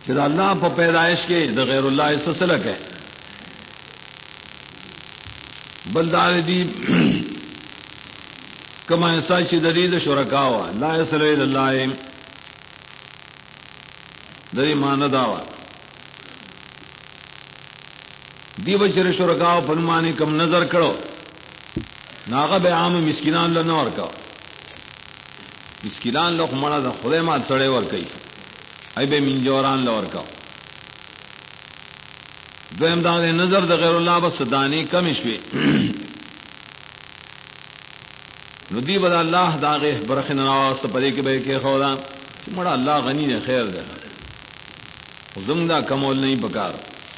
چرا اللہ پا پیدائش کے دا غیر اللہ سلسلک ہے بلدار دی کما ایسا چی درید شرکاوا لا یصل الی اللہ دری مانداوا دی بچر شرکاو پنمانی کم نظر کرو ناغب عام مسکنان لنور کا مسکنان لوگ مڑا دا خدای مات سڑے ور کئی ای بے من جوران لور کا دویم دا نظر دا غیر اللہ بس دانی کم شوی ندی بدا اللہ داغے برخن نواز پدے کے بے کے خودا مڑا اللہ غنی نے خیر دے زمدہ کمول نہیں پکار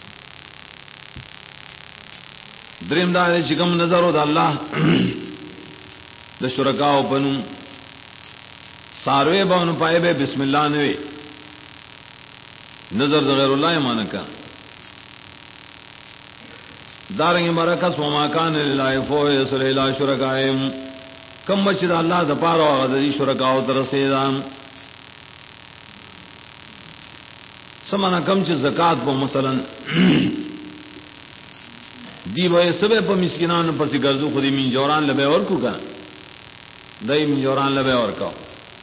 دریم دا چکم نظر ہو دا اللہ دا شرکاو پنو ساروے باون پائے بے بسم اللہ نوے نظر دا غیر اللہ مانکا دارنگی مرکس وما کان للہ فوہ یصل الی شرکائم کم بچ دا اللہ دا پارا غدری شرکاو ترسیدان سمانا کم چی زکاة پا مثلا دی بھائی سبے پا مسکنان پسی گردو خودی من جوران لبے اور کو کنا دائی من جوران لبے اور کا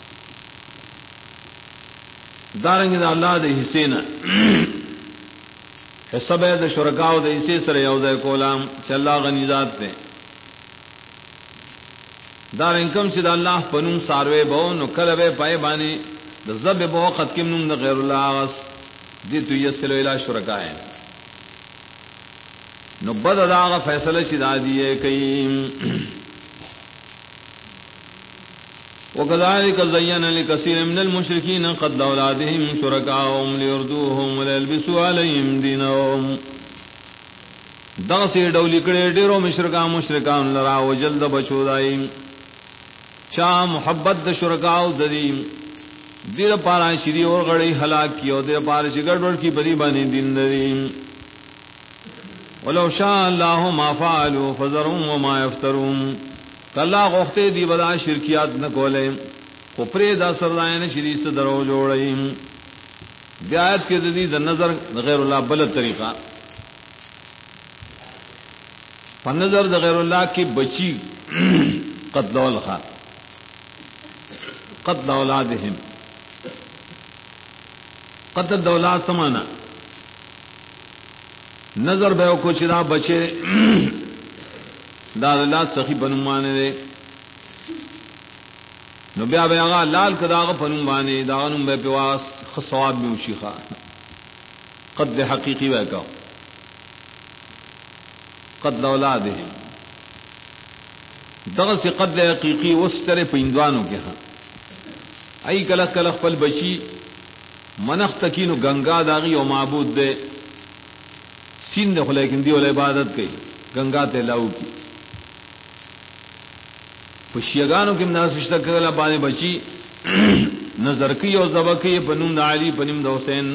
دارنگی دا اللہ دے حسینا حصہ بے دا شرکاو دا حصے سر یوزے کولام چا اللہ غنی ذات دے دارنگ کم چی دا اللہ پنم ساروے بو نو کلبے پائے بانی دا زب بو خط کم نم دا غیر اللہ آغاز دی تو یسلو الہ شرکائیں نو بد داغ فیصلہ شدا دیے کئیم وکذالک زین لکثیر من المشرکین قتل اولادہم شرکاءهم لیردوهم ولیلبسوا علیہم دینہم دغ سے ڈولی کڑے ڈیرو مشرکان لرا وجلد بچودائیم چاہ محبت دا شرکاء ددیم دیر پارا شری اور غڑی ہلاک کی اور دیر پارا شگڑ کی بری بانی دین ددیم ولو شاء اللہ ما فعلوا فذرهم وما يفترون کلا غختے دی بدا شرکیات نہ کولے کپرے دا سردائن شری سے درو جوڑیم بیایت کے دی دا نظر غیر اللہ بلد طریقہ فنظر دا غیر اللہ کی بچی قتل الخا قتل اولادہم قتل دولاد سمانا نظر بے کو چرا بچے داد اللہ سخی پنمانے دے نو بیا بے آغا لال کداغ پنمانے داغنم بے پیواس خصواب میں مشیخا قتل حقیقی بے کا قتل اولادہم دغس سے قتل حقیقی اس طرح پیندوانوں کے ہاں ای کلخ کلخ پل بچی منخ تکینو گنگا داغی و معبود دے سین دے لیکن دیو عبادت کی گنگا تے لاؤ کی پشیگانو کی مناسشتہ کلا بانے بچی نظر کی اور زبکی پنم دا علی پنم دا حسین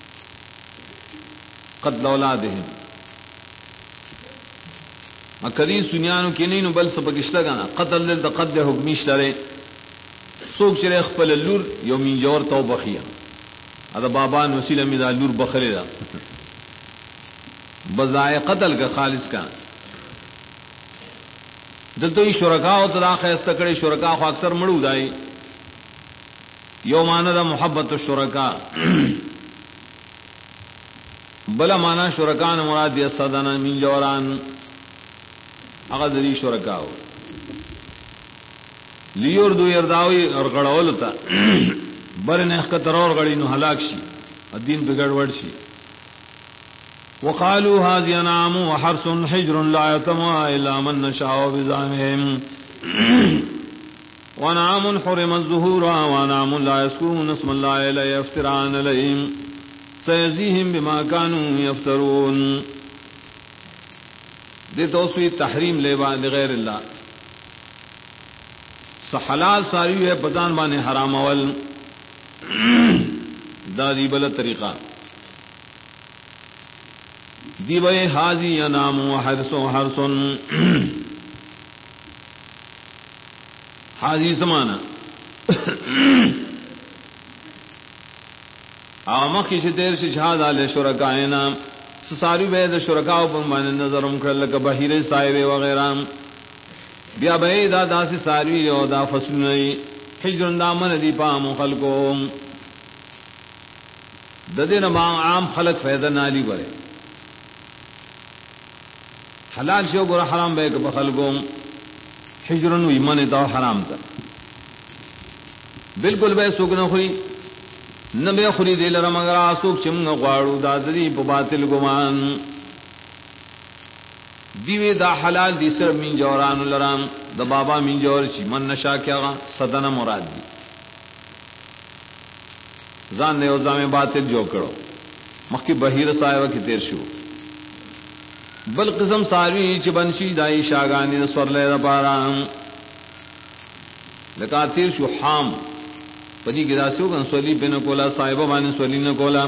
قتل اولادہم مکری سنیانو کی نہیں نو بل سپکشتہ گانا قتل دل دا قتل حکمیش لرے سوک چرے اخپل اللور یو من جور تو بخیا ادا بابان وسیلہ میں دا لور بخرے دا بزائے قتل کا خالص کا دلتو ہی شرکا و تدا خیستہ کرے شرکا خو اکثر مڑو دائی یو مانا دا محبت الشرکا بلا مانا شرکان مراد یصدنا من جوران اغدری شرکا ہو لیور دو یرداوی اور گڑولتا برن اخکتر اور گڑی نو ہلاک شی الدین پہ گڑوڑ شی وقالوا هذه انعام وحرث حجر لا يطمع الا من نشاء بزعمهم وانعام حرمت ظهورها وانعام لا يذكرون اسم الله الا يفترون عليهم سيجزيهم بما كانوا يفترون دے توسوی تحریم لیوا لغیر اللہ سحلال ساری ہے پتان بانے حرام اول دادی بل طریقہ دی بے حاضی انام و حرس و حرسن حاضی سمانا آمخ کی شتیر شہاد علی شرکائنا سساری بید شرکاو پر من نظرم کرلک بحیر صاحب وغیرہ بیا بید دا سی ساروی او دا فصلنی حجرن دا من دی پام خلقو ددین ما عام خلق فیدہ نالی برے حلال شو گرا حرام بے کہ خلقو حجرن وی من دا حرام تا بالکل بے سوک نخری نبی خری دل رمگر آسوک چمگ غوارو دا دری پا باطل گمان دیوی دا حلال دی صرف من جوران لرام دا بابا من جور چی من نشا کیا گا صدنا مراد دی زان نے اوزام باطل جو کرو مخی بحیر صاحبہ کی تیر شو بل قسم ساروی چی بنشی دائی شاگانی دا سور لے دا پارام لکا تیر شو حام پدی کی داسیو کن سولی پہ نکولا صاحبہ بانی سولی نکولا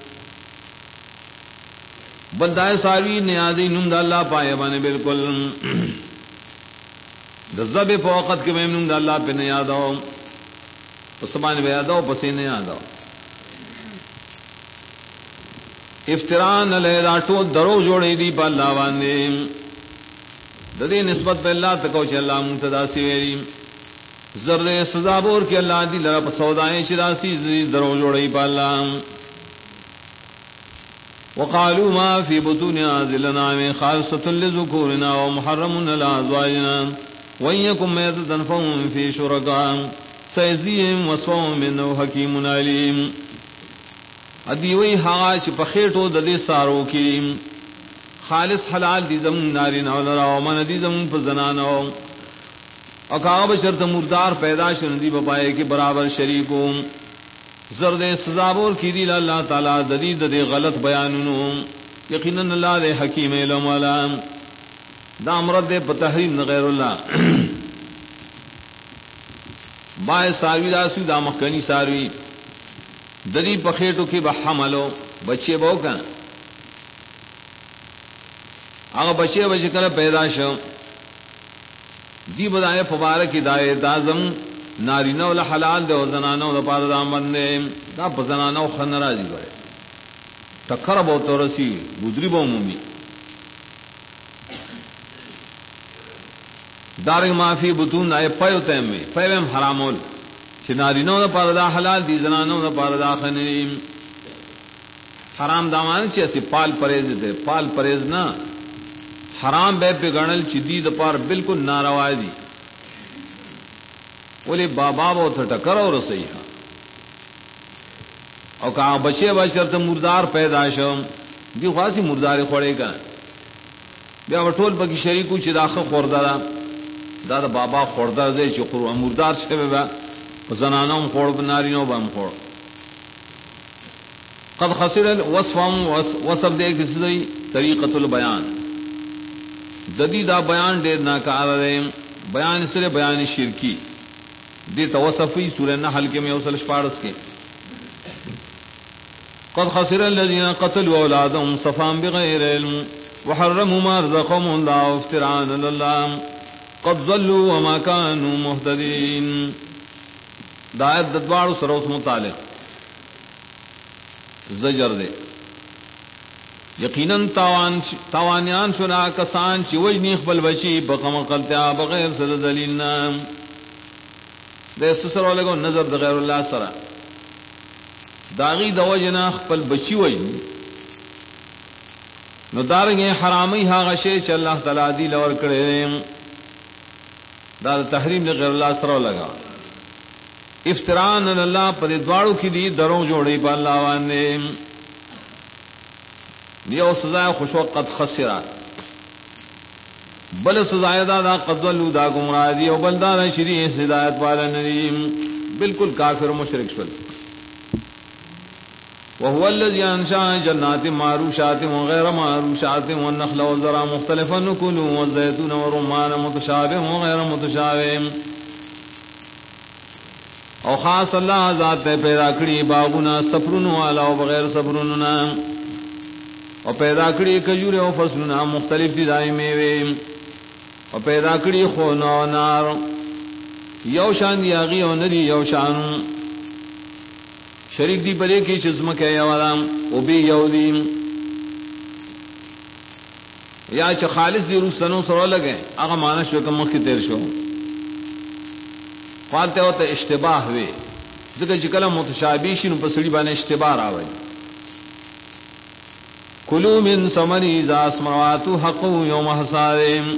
بندائے ساروی نیادی نم دا اللہ پائے بانے بالکل دزب فوقت کے بیم نم دا اللہ پہ نیاداو پسبانی بیاداو پسی نیاداو افتران علیہ داٹو درو جوڑے دی پا اللہ بانے ددی نسبت پہ اللہ تکوچ اللہ منتدا سویری زرد سزا بور کے اللہ دی لرا پسودائیں چراسی درو جوڑی پا اللہ وقالوا ما في بطون هذه الأنعام خالصة لذكورنا ومحرم على أزواجنا وإن يكن ميتة فهم في شركاء سيجزيهم وصفهم إنه حكيم عليم ادیوی ہاں چ پخیٹو ددی سارو کی خالص حلال دی زمون نارین او لرا او من دی زمون پر زنانو اکاب شرط مردار پیدا شندی بپائے کے برابر شریکو زرد سزابور کی دی اللہ تعالی ددی ددی غلط بیانونو یقینا اللہ دے حکیم علم والا دا امرد دے بتحریم غیر اللہ بائے ساروی داسو دا مخکنی ساروی ددی پخیٹو کی بحملو بچے بو کا اگر بچے بچکر پیدا شو دی بدائے فبارک دائے دازم نارینو لحلال دے و زنانو دا پار دا مندے دا پا زنانو خنرا دی برے ٹکر بو تو رسی گدری بو مومی دارنگ معافی بطون دائے پیو تیم میں پیویم حرامول چھ نارینو دا پار دا حلال دی زنانو دا پار دا خنریم حرام دامان چھ اسی پال پریز دے پال پریز نا حرام بے پہ گنل چدی دا پار بالکل ناروا دی بولے بابا بہت ٹکر اور رسئی ہے اور کہا بچے بچ کر تو مردار پیدا شو دی خاصی مردار خوڑے کا بیا وٹول پکی شریکو چی داخل خوردارا دا بابا خوردار دے چی مردار چھوے با زنانوں خوڑ نارینوں با خوڑ قد خسر وصف دے کسی دی طریقت البیان ددی دا بیان دیر ناکار دے بیان سر بیان شرکی دی توصفی سورہ نحل کے میں اوصل شپارس کے قد خسر الذين قتلوا اولادهم صفا بغير علم وحرموا ما رزقهم الله افتراء على الله قد ضلوا وما كانوا مهتدين دایت ددوار سروس متعلق زجر دے یقیناً تاوانیان شنا کسان چی وجنی خبل بچی بقم قلتیا بغیر سر دلیلنا دے سسرو لگو نظر دا غیر اللہ سرا داغی دو جنا خبل بچی وجنی نو دارنگے حرامی ہا غشے چا اللہ تعالی دی لور کرے دار تحریم دا غیر اللہ سرو لگا افتران اللہ پر دوارو کی دی دروں جوڑی پا اللہ وانے یو سزائے خوشو قد خسرا بل سزائے دا قد ضلوا دا گمراہ دی او بل دا شریع ہدایت والا ندیم بالکل کافر مشرک شل وهو الذي انشأ جنات معروشات وغير معروشات والنخل والزرع مختلفا نكلوا والزيتون والرمان متشابه وغير متشابه او خاص اللہ ذات پیدا کری باغنا سفرن والا و بغیر سفرننا اور پیدا کری کجور و فصلنا مختلف دائی میوے اور پیدا کری خون و نار یو شان یاغی و نری یو شان شریک دی پدے کی چزم کے یوالام او بی یودیم یا چ خالص دی روسنو سره لگے اغه مانش کو مخ کی تیر شو قالته او ته اشتباه وی ځکه چې کلام متشابه شي نو په سړي باندې اشتباه راوي کلوا من ثمری اذا اسمرات حق یوم حصادهم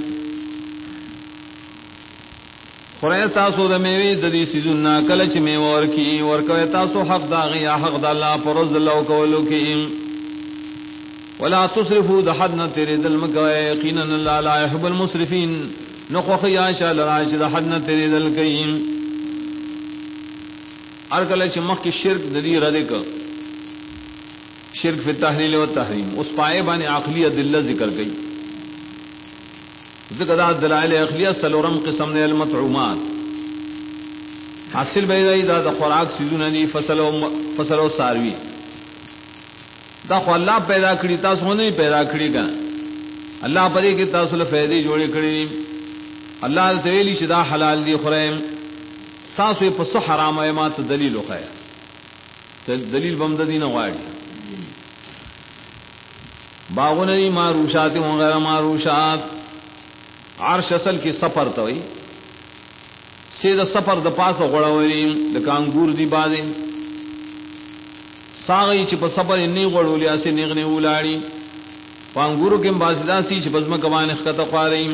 خورای تاسو د میوه د دې سيزونه کله چې میوه ورکی ورکوي تاسو حق دا غیا حق د الله پرز الله کولو کې ولا تصرفوا دحدنا تريد المكوى يقينا الله لا يحب المسرفين نخوخ يا شاء الله دحدنا تريد الكيم ارکل چې مخ کې شرک د دې رد ک شرک فی التحلیل و التحریم اس پائے باندې عقلی ادله ذکر کړي ذکر دا دلائل عقلیہ سلورم قسم نے المطعومات حاصل بيدای دا د خوراک سيزونه دي فصل او ساروی دا خو الله پیدا کړی تاسو نه پیدا کړی کا الله پدې کې تاسو له فائدې جوړې کړې الله ته ویلي چې دا حلال دي خورم تاسو په څه حرام او ما ته دلیل وخایا ته دلیل بم د دینه غواړي باغونه دي معروشات او غیر معروشات عرش اصل کی سفر ته وي سیده سفر د پاسه غړولې د کانګور دی بازي ساغی چې په سفر نه غړولې اسې نیغنه ولاړی پانګورو کې بازدا سي چې بزم کوان خطه قاریم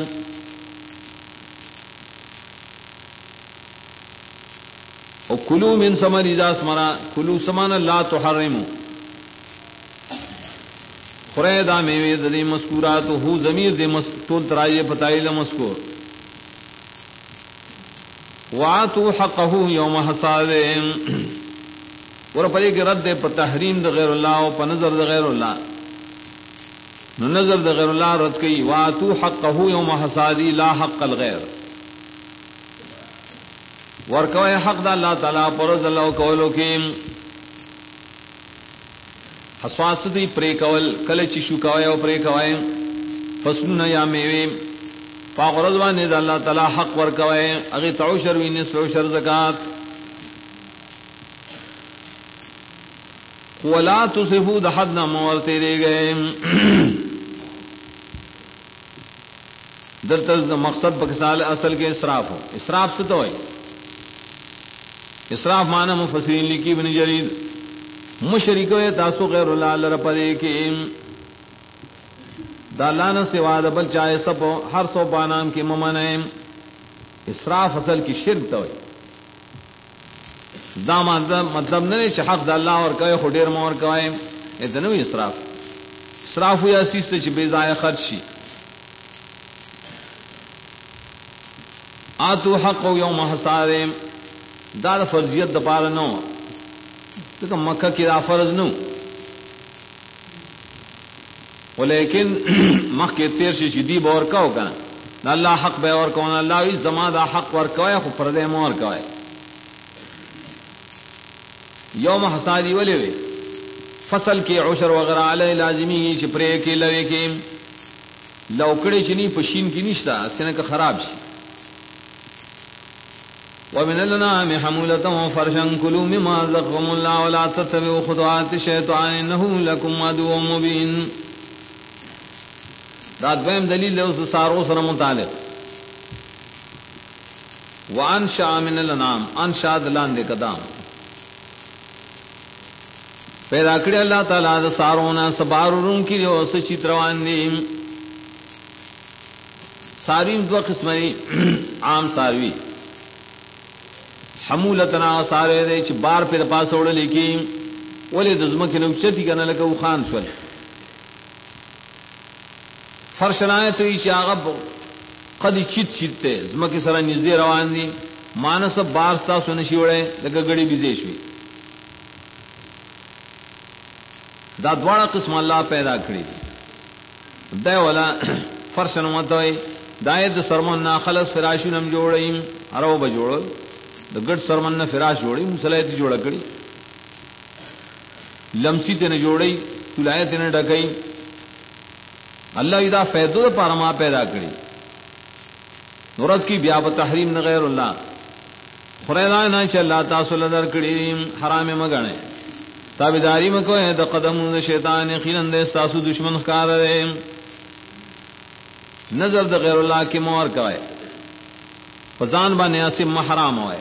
او کلوا من ثمر اذا اسمرا کلوا سمان لا تحرموا خریدا میوه د دې مذکورات هو ضمیر دې مستول ترایه پتایله مذکور واتوا حقه يوم حصاده ور پرې کې رد په تحریم د غیر الله او په نظر د غیر الله نو نظر د غیر الله رد کوي واتوا حقه يوم حصاده لا حق الغير ورکوي حق د الله تعالی پر الله کولو کې حسواس دی پرې کول کله چې شو کوي او پرې کوي فسنه یا میوه فغرض باندې د الله تعالی حق ورکوي هغه تعشر و نصف عشر زکات ولا تصفوا دحدنا مورته دی گئے درته مقصد بکسال اصل کے اسراف ہو اسراف سے تو ہے اسراف معنی مفسرین لکی ابن جریر مشرک و تاسو غیر اللہ لرپدے کے دالانا سوا دبل چاہے سب ہر سو پانام کی ممنع اسراف اصل کی شرک تو ہے دا مطلب نہیں چې حق د الله اور کوي خو ډیر مور کوي اته نو اسراف اسراف یا سیسته چې بے ضایع خرج شي اتو حق یوم حصاده دا فرضیت د پاره نو ځکه مکه کې دا فرض نو ولیکن مکه تیر شي چې دی باور کاو کنه الله حق به اور کوي الله ای زما دا حق ور کوي خو پر دې مور کوي یوم حصادی ولې وي فصل کې عشر وغیرہ علی لازمی چې پرې کې لوي کې لوکړې چې نی پشین کې نشتا اسنه که خراب شي ومن الانعام حمولة وفرشا كلوا مما رزقكم الله ولا تتبعوا خطوات الشيطان انه لكم عدو مبين دا دویم دلیل له سارو سره متعلق وانشا من الانعام انشا دلان دے قدام پیدا کړی الله تعالی د سارونه سبارون کې او سچ روان دي ساریم دو قسمه عام ساروی حمولتنا ساره دې چې بار په پاس وړل کې ولې د زمکه نو چتی کنه لکه وخان شول فرشنایت وی چې هغه قد چیت چیته زمکه سره نږدې روان دي مانس بار تاسو نشي وړي لکه غړي بيزي شي دا دواړه قسم الله پیدا کړی دا ولا فرشن متوي دایې د سرمن نه خلص فراشونم جوړیم ارو به جوړ د ګډ سرمن نه فراش جوړی مصلیت جوړ کړی لمسی ته نه جوړی تلایت نه ډکای الله اذا فیضو پر ما پیدا کړی نورت کی بیا په تحریم نه غیر الله خریدا نه چې الله تاسو لدر کړی حرام مګنه تابعداری میں کوئی دا قدم شیطان یقیناً دے استاسو دشمن خکار رہے نظر دا غیر اللہ کی مور کرے فزان بانے اسم محرام ہوئے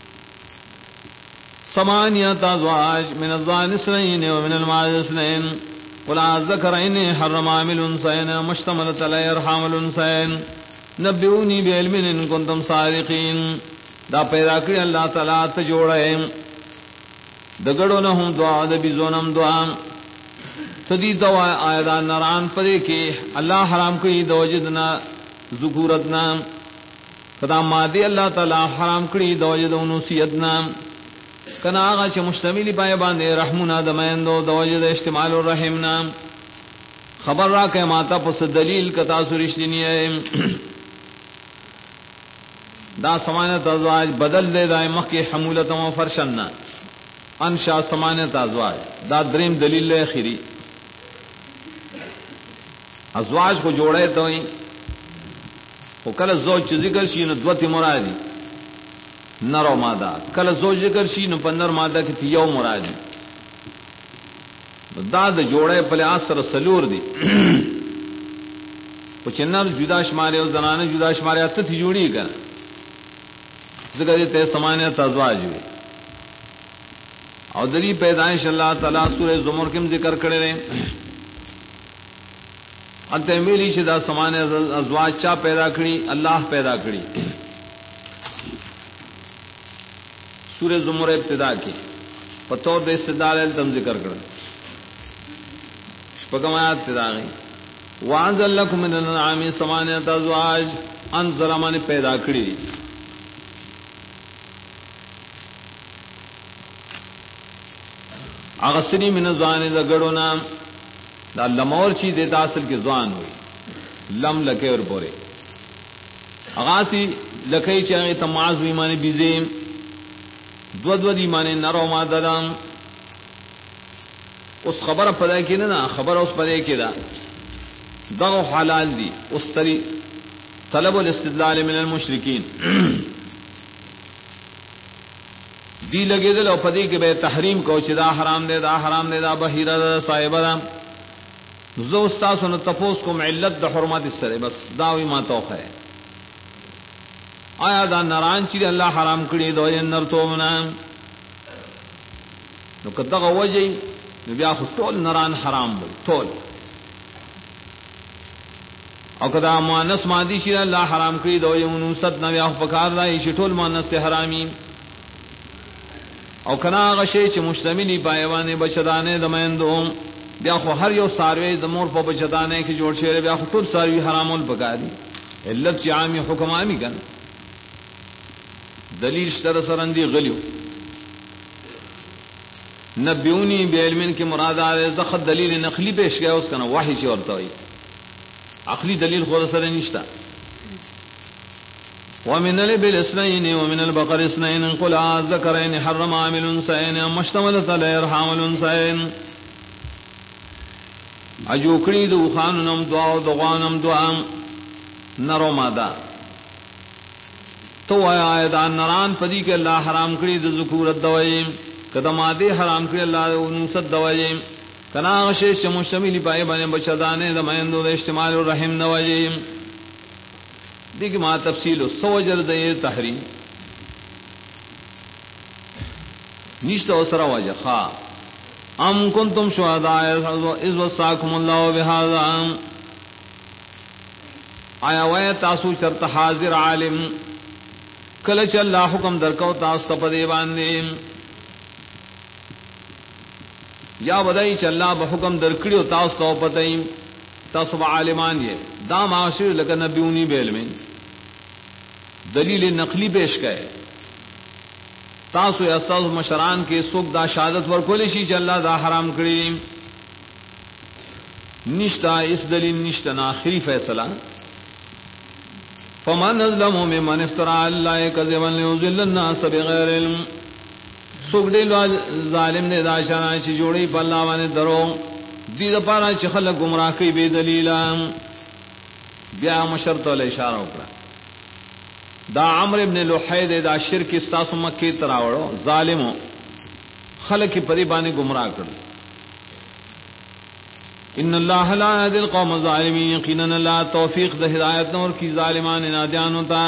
ثمانیت ازواج من الظان اثنین ومن المعز اثنین قل الذکرین حرم عامل انثیین مشتملت علی ارحام الانثیین نبئونی بعلم ان کنتم صادقین دا پیدا کری اللہ تعالیٰ تجوڑے دگڑو نہم دعا دبیزونم دعا تدی دعا آیدان نران پدے کے اللہ حرام کری دوجدنا ذکورتنا کدا مادی اللہ تعالیٰ حرام کری دوجد انوسیتنا کنا آغا چھ مشتملی پائے باندے رحمنا دمین دو دوجد اشتمال الرحمنا خبر را کہ ماتا پس دلیل کتا سرش دینی ہے دا سمانت ازواج بدل دے دائے مخی حمولتا و فرشننا انشاء سمانت ازواج دا دریم دلیل لے خیری ازواج کو جوڑے تو ہی وہ کل زوج چی ذکر شی نو دوتی مرادی نر و مادہ کل زوج ذکر شی نو پندر مادہ کی تیو مرادی دا دا جوڑے پلے آسر سلور دی کچھ نر جدا شمارے و زنانے جدا شمارے اتت ہی جوڑی کر ذکر دیتے سمانیت ازواج ہوئے اور دلی پیدائش اللہ تعالیٰ سورہ زمر کم ذکر کرے رہے انتے میلی شدہ سمانیت ازواج چا پیدا کری اللہ پیدا کری سورہ زمر ابتدا کی پتور دے استدار تم ذکر کرے شپکم آیات ابتدا گئی وانزل لکم من الانعام سمانیت ازواج انزل من پیدا کری اغسری من زوان دا گڑو نام دا لمور چی دیتا اصل کی زوان ہوئی لم لکے اور پورے اغاسی لکھئی چاہے تماز ایمان بیزیم دود ایمان نرو مادرام اس خبر پدے کی نا خبر اس پدے کی دا دغو حلال دی اس طری طلب الاستدلال من المشرکین دی لگے دل او پدی کے بے تحریم کو چدا حرام دے دا بحیرہ دا صاحبہ دا زو استاس و تپوس کو معلت دا حرمات اس طرح بس داوی ما توق ہے آیا دا نران چیز اللہ حرام کری دو نر تو منام نو کدغ وجی نو بیا خود طول نران حرام بل طول او کدا مانس مادی چیز اللہ حرام کری دو انوست نو بیا خود پکار دائی چی طول مانس تے حرامی او کنا غشی چ مشتملی پایوان بچدانے دمندوم بیا خو ہر یو ساروی زمور په بچدانے کی جوړ شعر بیا خو ټول ساروی حرامول پکادي علت چې عامي حکم عامي کن دلیل شتر سرندی غلیو نبیونی بعلم کی مراد ہے زخد دلیل نقلی پیش گیا اس کا نا وحی چی اور توئی عقلی دلیل خود سر نشتا ومن الابل اثنين ومن البقر اثنين قل الذكرين حرم عامل انثيين ام اشتملت على ارحام الانثيين اجوکڑی دو خانم دعا دغانم دعا نرو مادا تو آیدان نران پدی کے اللہ حرام کری دو ذکورت دوئی کدمادی حرام کری اللہ انوست دوئی کنا غشیش مشتملی پائے بنے بچدانے دمائندو دے اشتمال الرحم دوئی دیکھ ما تفصیل سوجر دے تحریم نیشت اسرا وجہ خواہ ام کنتم شہداء اذ وصاکم اللہ بہذا آیا وے تاسو چرت حاضر عالم کلچ اللہ حکم درکو تاسو پدے باندے یا بدائی چ اللہ بحکم درکڑیو تاسو تو پتہ تاسو عالمان یہ دا معاشر لک نبیونی بعلم دلیل نقلی پیش کرے تاسو اساس مشران کے سوک دا شہادت ور کولی شی چ اللہ دا حرام کری نشتا اس دلیل نشتا نا آخری فیصلہ فمن ظلم ممن افترى على الله كذبا ليضل الناس بغير علم سوک دے ظالم نے دا شانا چ جوڑی پلا وانے درو دی دا پارا چ خلق گمراہ کی بے دلیلا بیا مشرط ول اشارہ وکړه دا عمرو ابن لحید دا شرک استاس مکی تراوڑو ظالمو خلق کی پری بانے گمراہ کر. ان اللہ لا یهدی القوم الظالمین، یقینا اللہ توفیق دے ہدایت نور کی ظالمان نادیان ہوتا.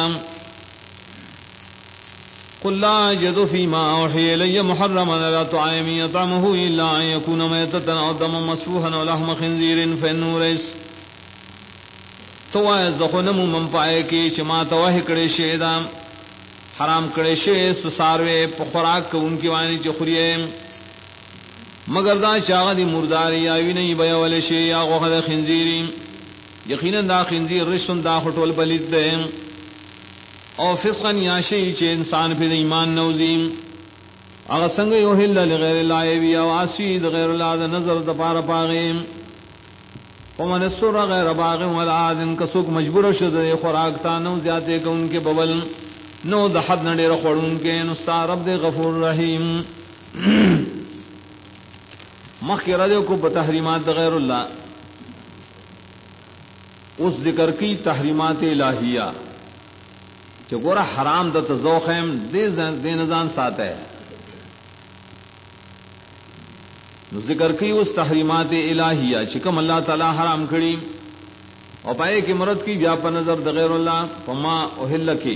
قل لا اجد فيما اوحي الي محرما على طعام يطعمه الا ان يكون ميتة او دما مسفوحا او لحم خنزير فانه رجس. تو از خنم من پائے کہ شما توہ کڑے شیدا حرام کڑے شے ساروے پخراک کو ان کی وانی چخریے مگر دا چاغ دی مرداری اوی نہیں بیا ول شی یا غد خنزیری. یقینا دا خنزیر رشن دا خٹول بلید دے او فسقا یا شی چ انسان پہ ایمان نوزیم اگر سنگ یحل لغیر اللہ وی او عصید غیر اللہ دا نظر دا پار پاغیم. ومن السر غیر باغ ولا عاد کسوک مجبور شد خوراک تا نو زیاتے کہ ان کے ببل نو د حد نڑے رخوڑن کے نستا رب دے غفور رحیم. مخی رجو کو بتحریمات غیر اللہ اس ذکر کی تحریمات الہیہ کہ گورا حرام دا تذوخیم دے نظام ساتھ ہے. ذکر کی اس تحریمات الہیہ چکم اللہ تعالی حرام کھڑی اور پائے کہ مرد کی بیا پر نظر دا غیر اللہ فما احل کی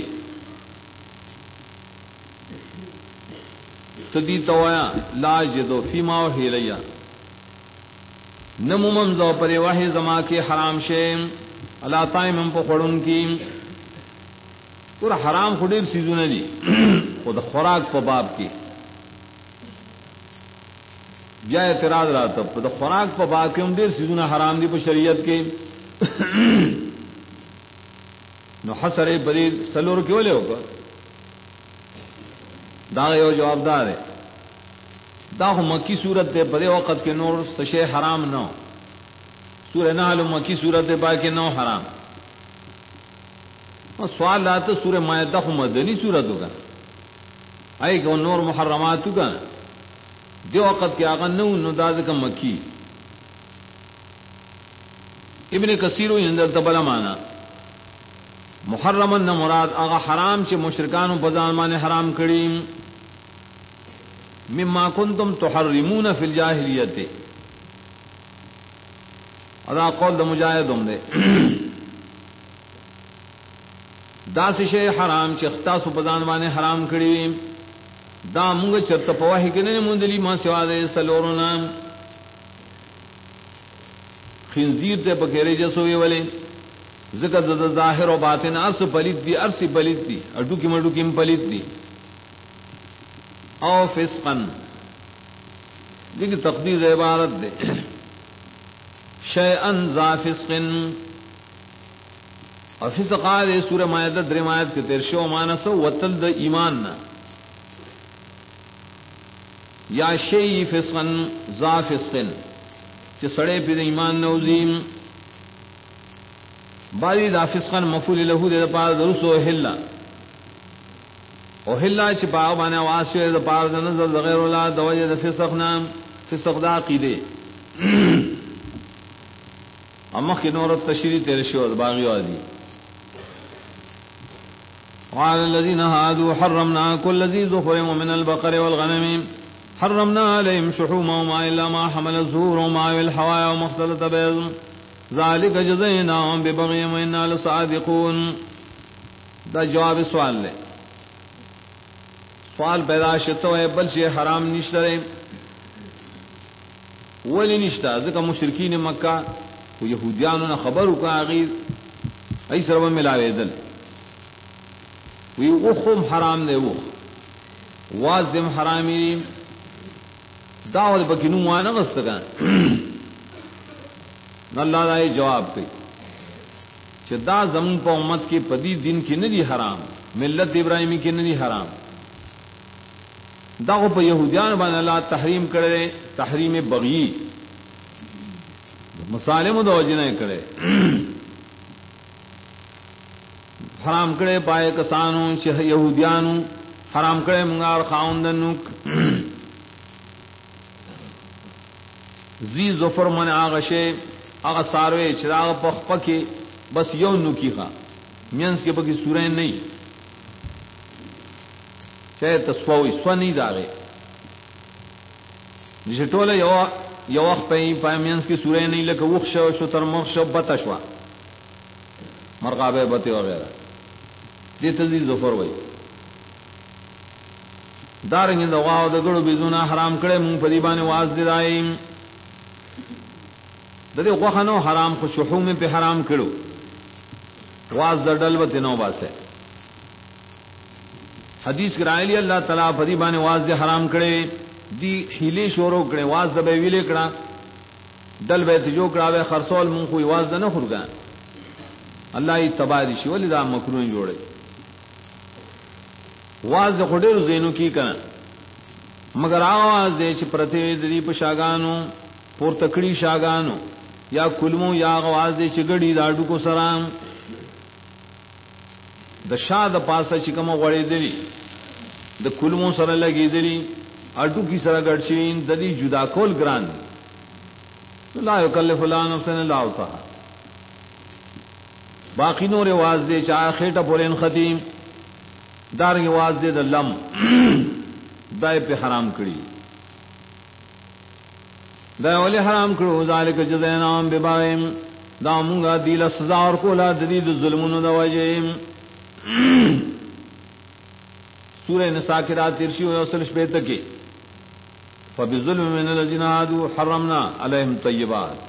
تدی توایا لا جدو فیما اوحی الی نمومم زو پر وحی زما کے حرام شیم اللہ طائمم پا خورن کی پورا حرام خودیر سیزو ندی خود خوراک پا باب کی بیا اعتراض رہا تا خوراک پا باب کی ہم دیر سیزو حرام دی پا شریعت کے نو حسر برید سلور کیوں لے ہوگا دا یو جواب دار ہے. دا مکی صورت دے بڑے وقت کے نور سشے حرام نو سورہ نحل مکی صورت دے با کے نو حرام. اور سوال آتا سورہ مائدہ مدنی صورت ہوگا آئی کہ نور محرمات ہوگا دے وقت کے آگا نو نداز کا مکی. ابن کثیر اندر تبلا مانا محرمن نہ مراد آغا حرام چے مشرکان و بزانمان حرام کریم مما کنتم تحرمون فی الجاہلیت ادا قول دا مجاہدوں دے دا سشے حرام چے اختاس و بزانمان حرام کریم دا مونگا چرت پواہی کنے مندلی ما سوا دے سلورنا خنزیر تے پکیرے جسوئے والے ذکر دا ظاہر و باطن ارس پلیت دی ارس پلیت دی اڈو کی مڈو کی پلیت دی. او فسقن دیکھ تقدیر عبارت دے شیئن ذا فسقن اور فسق آدھے سورہ مائدہ درمایت کے تیر شو مانسو وطل دا ایمان نا یا شیئی فسقن ذا فسقن چھ سڑے پی دا ایمان نوزیم. بعضی دا فسقن مفعول له دے پار درس و حلا او حلا چ پاو باندې واسطه دے پار د نظر غیر الله د وجه د فسق نام فسق دا عقیده اما کی نور تشریح تیر شو باغی وادی. وعلى الذين هادوا حرمنا كل ذي ظفر من البقر والغنم حرمنا عليهم شحومهما الا ما حمل ظهورهما والحوايا وما اختلط بهم ذالک جزیناہم ببغیم وإنا لصادقون. دا جواب سوال لے سوال پیدا شتو ہے بلچہ حرام نشترے ولی نشتا ذکر مشرکین مکہ و یہودیانو نا خبرو کا آغیر ایس رب ملاوے دل وی اخم حرام دے وخ وازدم حرامی داول بکنو موانا غستگان اللہ دا یہ جواب کئی کہ دا زمون پا امت کے پدی دن کی ندی حرام ملت ابراہیمی کی ندی حرام دا پا یہودیان بان اللہ تحریم کرے تحریم بغی مسالم دا وجنہ کرے حرام کرے پائے کسانوں چھ یہودیانوں حرام کرے منگار خاوندنک زی ظفر من آغشے آغا ساروے چراغ پخ پکی بس یو نکی خواہ مینس کے پکی سورین نہیں چاہے تسوی سو نہیں داغے جسے ٹولے یو وقت پائمینس کی سورہ نہیں لکھ وخ شو تر مرخ بتشوا مرغاب بتے وغیرہ دی تزید ظفر وئی دارنگی دغاو دگڑو بیزونا حرام کرے مون پدیبان واز دی دائیم ددی غوخنو حرام خو شحوم پہ حرام کرو واز در ڈلوت نو باسے حدیث کرائلی اللہ تعالیٰ پدیبان واز دی حرام کرے دی حیلی شورو کرے واز دا بے ویلے کرا ڈل بیت جو کرا بے خرسول مون خوی واز دا نخور گا اللہ ای تبادی شی ولی دا مکرون جوڑے واز دا خودیر زینو کی کنا مگر آواز دے چھ پرتے دی پشاگانو پور تکڑی شاگانو یا کلمو یا آواز دے چھ گڑی داڑو کو سرام دا شاہ دا پاسا چکم غڑی دلی دا کلمو سر لگی دلی اڈو کی سر گڑشین دلی جدا کول گران لا یکلف اللہ نفسا الا وسعها باقی نور واز دے چاہ خیٹا پورین ختیم دارنگی واز دے دا لم دائے پہ حرام کری دائے والی حرام کرو ذالک جزینام ببائیم دا مونگا دیل سزا اور کولا ددید ظلمون دا وجیم سورہ نساء کی رات ترشی و یوصلش بیتکی فبظلم من الذین عادوا حرمنا علیہم طیبات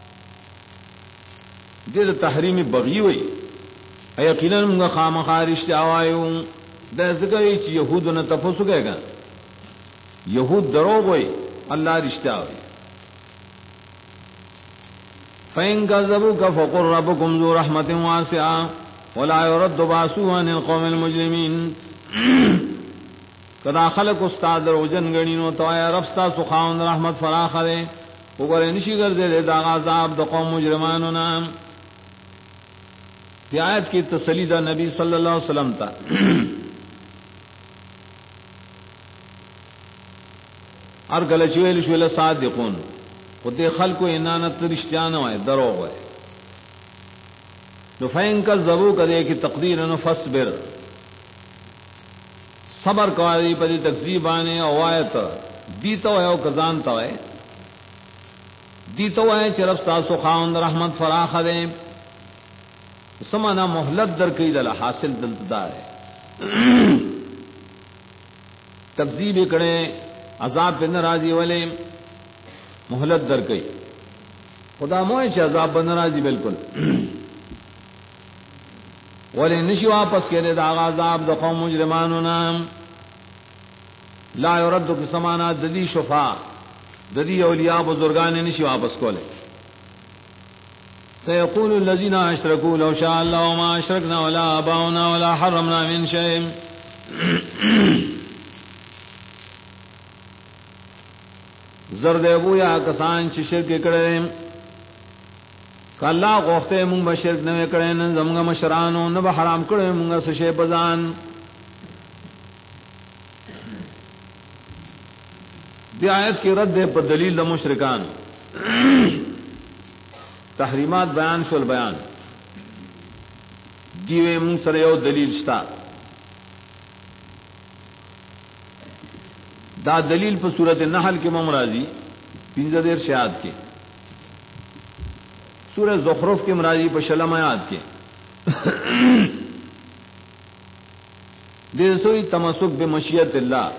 دیر تحریم بغی ہوئی یقیناً منگا خام خارشت آوائیوں دیر ذکری چی یہود نے تفسو گئے گا یہود دروغ ہوئی اللہ رشتہ ہوئی فَإِن كَذَّبُوكَ فَقُلْ رَبُّكُمْ ذُو رَحْمَةٍ وَاسِعَةٍ وَلَا يُرَدُّ بَأْسُهُ عَنِ الْقَوْمِ الْمُجْرِمِينَ کدا خلق استاد روجن گنینو تو اے رب ستا سخاون رحمت فراخ دے وګورې نشي ګرځې دا عذاب د قوم مجرمانو نام دی آیت کی تسلی دا نبی صلی اللہ علیہ وسلم تا ار گل چویل شویل صادقون خود خلق انانت رشتیان ہوئے دروغ ہوئے نو فین کا ضرور کرے کہ تقدیر نو فصبر صبر کواری پدی تکذیب آنے اوایت دیتا ہے او کزانتا ہے دیتا ہے چرف ساسو خاون رحمت فراخ دے سمانا محلت در کئی دل حاصل دلتدار ہے تکذیب کرے عذاب پہ ناراضی والے محلت در کئی خدا موئے چھ عذاب پہ ناراضی بالکل ولی نشی واپس کرے دا عذاب دا قوم مجرمانو نام لا یردو کی سمانا ددی شفا ددی اولیاء بزرگان نشی واپس کولے سيقول الذين اشركوا لو شاء الله ما اشركنا ولا اباؤنا ولا حرمنا من شيء زرد ابو یا کسان چې شرک کړي کله غوښته مونږ به شرک نه کړي نه زموږ مشرانو نه به حرام کړي مونږ څه شی بزان دی آیت کی رد پر دلیل د مشرکان تحریمات بیان شول بیان دیوے من سر یو دلیل شتا دا دلیل پر صورت نحل کے ممراضی پنجہ دیر شہاد کے سورہ زخرف کے مراضی پر شلم آیات کے دیر سوئی تمسک بمشیت اللہ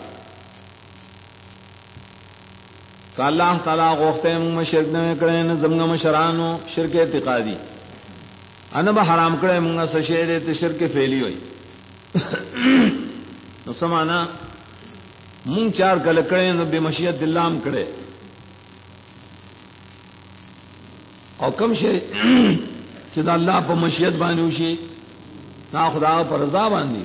کہ اللہ تعالیٰ غوختے ہیں منگا شرک نوے کرے زمگا مشرانو شرک اعتقادی انبا حرام کرے منگا سشیر تے شرک فیلی ہوئی نو سمانا منگ چار کل کرے نو بے مشیت اللہ ہم کرے اور کم شے چدا اللہ پا مشیت بانیوشی نا خدا پر رضا باندی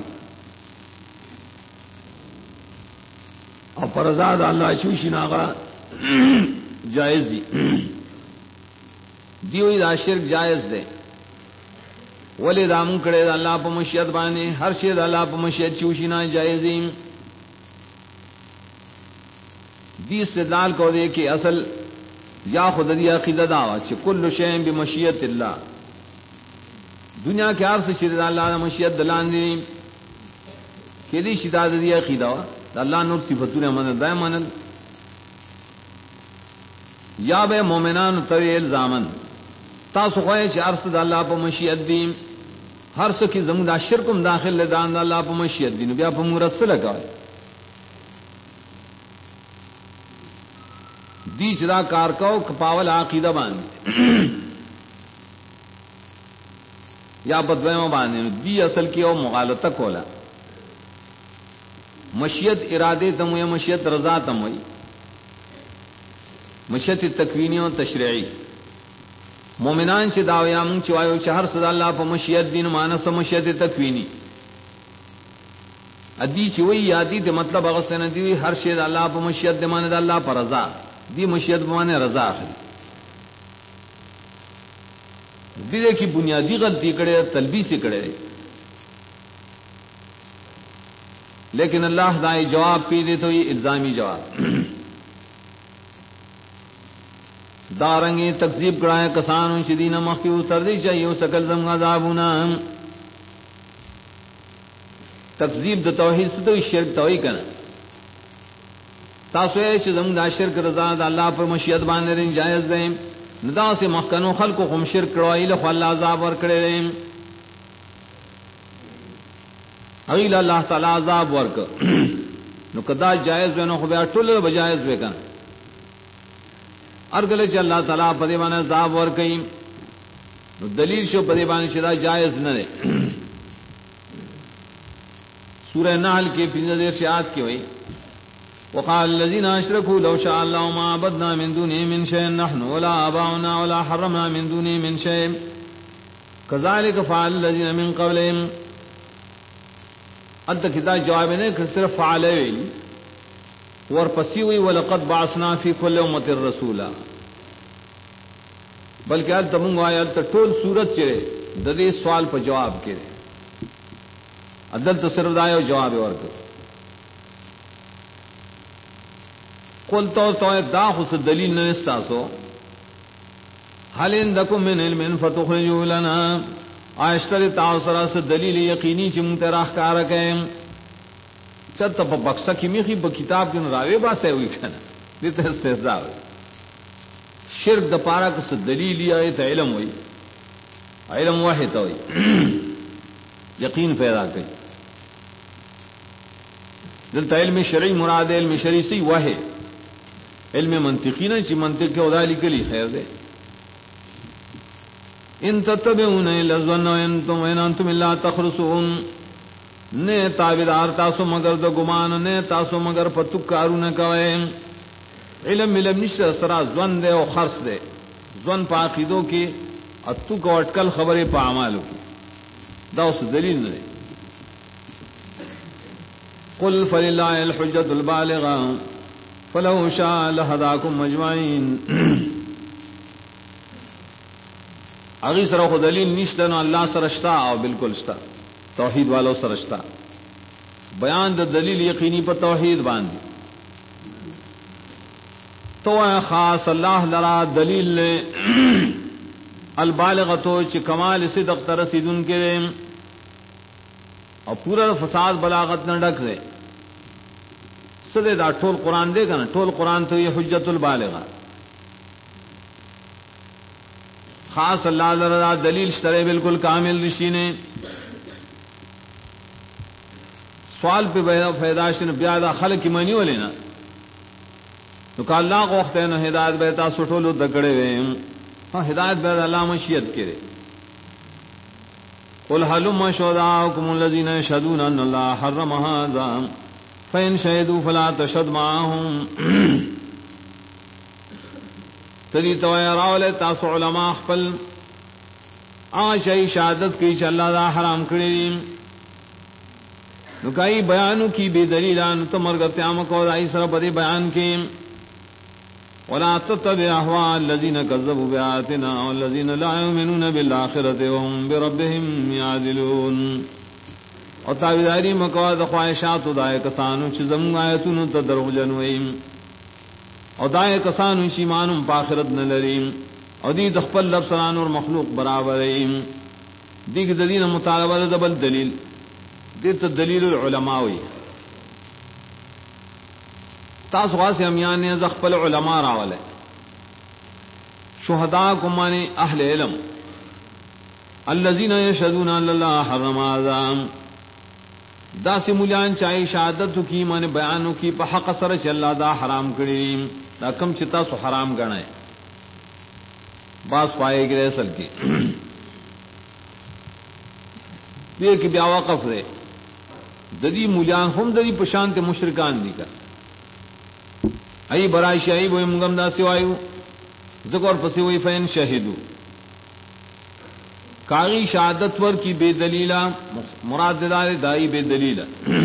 اور پر رضا دا اللہ شوشی ناغا جائز دی ہوئی دا شرک جائز دے ولی دامن کڑے دا اللہ پا مشیت بانے ہر شید اللہ پا مشیت چوشینا جائزیم دی استدلال کو دے کہ اصل یا خود دی عقیدہ دعویٰ چھ کل شیم بمشیت اللہ دنیا کے عرص شید اللہ مشیت دلان دی کہ دی شداد دی عقیدہ دا اللہ نور صفتون مند دائم مند یا بے مومنان تری الزامن تاسو خوای چې ارس د الله په مشیت دی هر څه کې زموږ د شرکم داخل له دان د الله په مشیت دی نو بیا په مورث لګای دی چې دا کار کو کپاول عقیده باندې یا بدویمه باندې دی اصل کې او مغالطه کوله مشیت اراده تم یا مشیت رضا تم وئی مشیت تکوینی و تشریعی مومنان چې داویا مونږ چې وایو چې هر صدا الله په مشیت دین مانس مشیت تکوینی ادي چې وی یادی د مطلب هغه سن دی هر شی د الله په مشیت د معنی د الله پر رضا دی مشیت په معنی رضا اخلي دې کی بنیادی غلطی کړي تلبیس کړي لیکن اللہ دائیں جواب پی دے تو یہ الزامی جواب دارنگی تکذیب کرائے کسانوں شدین مخیو تردی چاہیے سکل زم عذابنا تکذیب دا توحید سے تو شرک توئی کنا تاسو اے چھ زم دا شرک رضا دا اللہ پر مشیت باندے رین جائز دیں ندا سے مخکنو خلقو خم شرک کروائی لخو اللہ عذاب ورکڑے رین اغیل اللہ تعالی عذاب ورک نو کدا جائز وینو خو بیا ټول بجائز وکا ارگل چې اللہ تعالی په دې باندې عذاب ورکې نو دلیل شو په دې باندې چې دا جائز نه دی سورہ نحل کې 15 آیات کې وایي وقال الذين اشركوا لو شاء الله ما عبدنا من دونه من شيء نحن ولا آباؤنا ولا حرمنا من دونه من شيء كذلك فعل الذين من قبلهم اد کتاب جواب نے کہ صرف فعل اور پسیوی ولقد بعثنا فی کل امت الرسولا بلکہ ال تمنگ آیا ال ټول صورت چرے د دې سوال په جواب کې عدل تو صرف دایو جواب ورک قل تو دا خص دلیل نه استاسو هل عندكم من علم فتخرجوا لنا آشتر تاثرا سے دلیل یقینی چم تراخ کار کہیں چت په بکسه کې میخي په کتاب کې راوي باسه وي کنه دې ته استهزاء شرک د پارا کو څه دلیل یې ته علم وي علم واحد وي یقین پیدا کوي دلته علم شرعي مراد علم شرعي سی واحد علم منطقی نه چې منطق کې ودالي کلی خیر ده ان تتبعون الا الظن وانتم الا تخرصون نے تابعدار تاسو مگر د گمان نے تاسو مگر پتو کارونه کوي علم نشته سرا ظن دے او خرص دے ظن په عقیدو کې اتو کو اٹکل خبره په اعمالو کې دا اوس دلیل نه قل فلله الحجة البالغة فلو شاء لهداكم اجمعين اگی سر خو دلیل نشته نو الله سرشتا او بالکل شتا توحید والو سرشتا بیان د دلیل یقینی په توحید باندې تو خاص الله لرا دلیل البالغتو چې کمال صدق ترسیدون کې او پورا فساد بلاغت نه ډک دی سده دا ټول قران دی کنه ټول قران ته حجت البالغه خاص اللہ لرا دلیل شترے بالکل کامل رشینے سوال پہ فیداشن بیادا خلق کی منی والے نا تو کہ اللہ کو وقت ہے نا ہدایت بیتا سٹولو دکڑے ہوئے ہاں ہدایت بیتا اللہ مشیت کرے قل حلم شہداؤکم الذین یشہدون ان اللہ حرم ھذا فإن شہدوا فلا تشہد معهم تدی تو راولے تاسو علماء خپل آشی شہادت کی چې الله دا حرام کړی نو کای بیانو کی بے دلیلان تو مرګتیام کو دای سره په بیان کې ولا تتبع اهواء الذين كذبوا بآياتنا والذين لا يؤمنون بالآخرة وهم بربهم يعدلون او تابعداری مکو د خواہشات دای کسانو چې زموږ آیاتونو ته دروغجن وایي او دای کسانو چې ایمانم په آخرت نه لري او دې د خپل رب سره نور مخلوق برابر ایم دې د دین مطالبه د بل دلیل دې ته دلیل العلماء وي تاسو غاسه امیان نه ز خپل علما راوله شہداءکم معنی اہل علم الذین یشهدون ان اللہ حرم هذا دا سی ملیان چاہی شہادت کی معنی بیانو کی پا حق سر چ اللہ دا حرام کریم دا کم چتا سو حرام گنائے باس پائے گرے اصل کی یہ کہ بیا وقف رے ددی ملیان ہم ددی پشانت مشرکان دی کر ای برائش ای بوئی مگم دا سوائیو ذکر پسی وی فین شہدو کاغی شہادت ور کی بے دلیلہ مراد دار دائی بے دلیلہ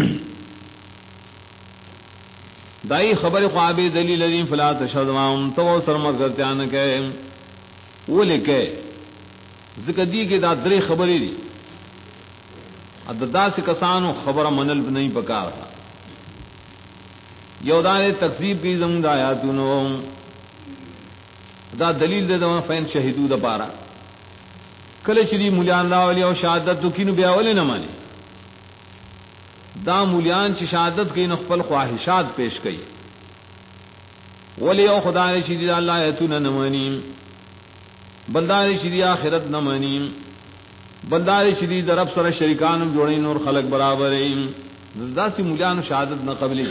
دائی خبر خواب دلیل عظیم فلا تشہد معهم تو سرمت کرتے آنے کہے وہ لکھے ذکر دی کہ دا درے خبری دی دا سے کسانو خبر منل نہیں پکا رہا یودار تکذیب کی زمین آیاتونو دا دلیل دے دو فین شہدو دا پارا کل چلی مولیان راولی او شہادت تو کینو بیاولی نہ مانی دا مولیان چی شہادت کی نخپل خواہشات پیش کئی ولی او خدا نے چیدی دا اللہ ایتونا نمانی بلدار چیدی آخرت نمانی بلدار چیدی دا رب سر شرکانم جوڑین اور خلق برابرین دا سی مولیان شہادت نہ قبلی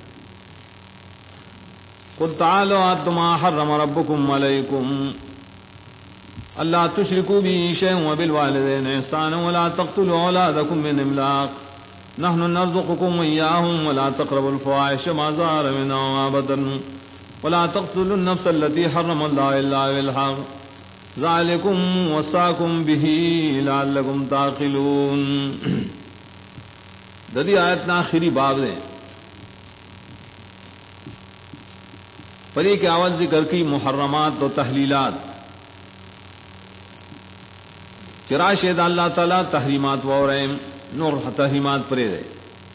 قل تعالوا اتل ما حرم ربکم علیکم اللہ تشرکوا به شیئا وبالوالدین احسانا ولا تقتلوا اولادکم من املاق نحن نرزقكم وإياهم ولا تقربوا الفواحش ما ظهر منها وما بطن ولا تقتلوا النفس التي حرم الله إلا بالحق ذلكم وصاكم به لعلكم تعقلون. ددی آیت نا آخری باب دے پری کے اول ذکر کی محرمات و تحلیلات چراشد اللہ تعالی تحریمات و رحم نور تحریمات پرے رہے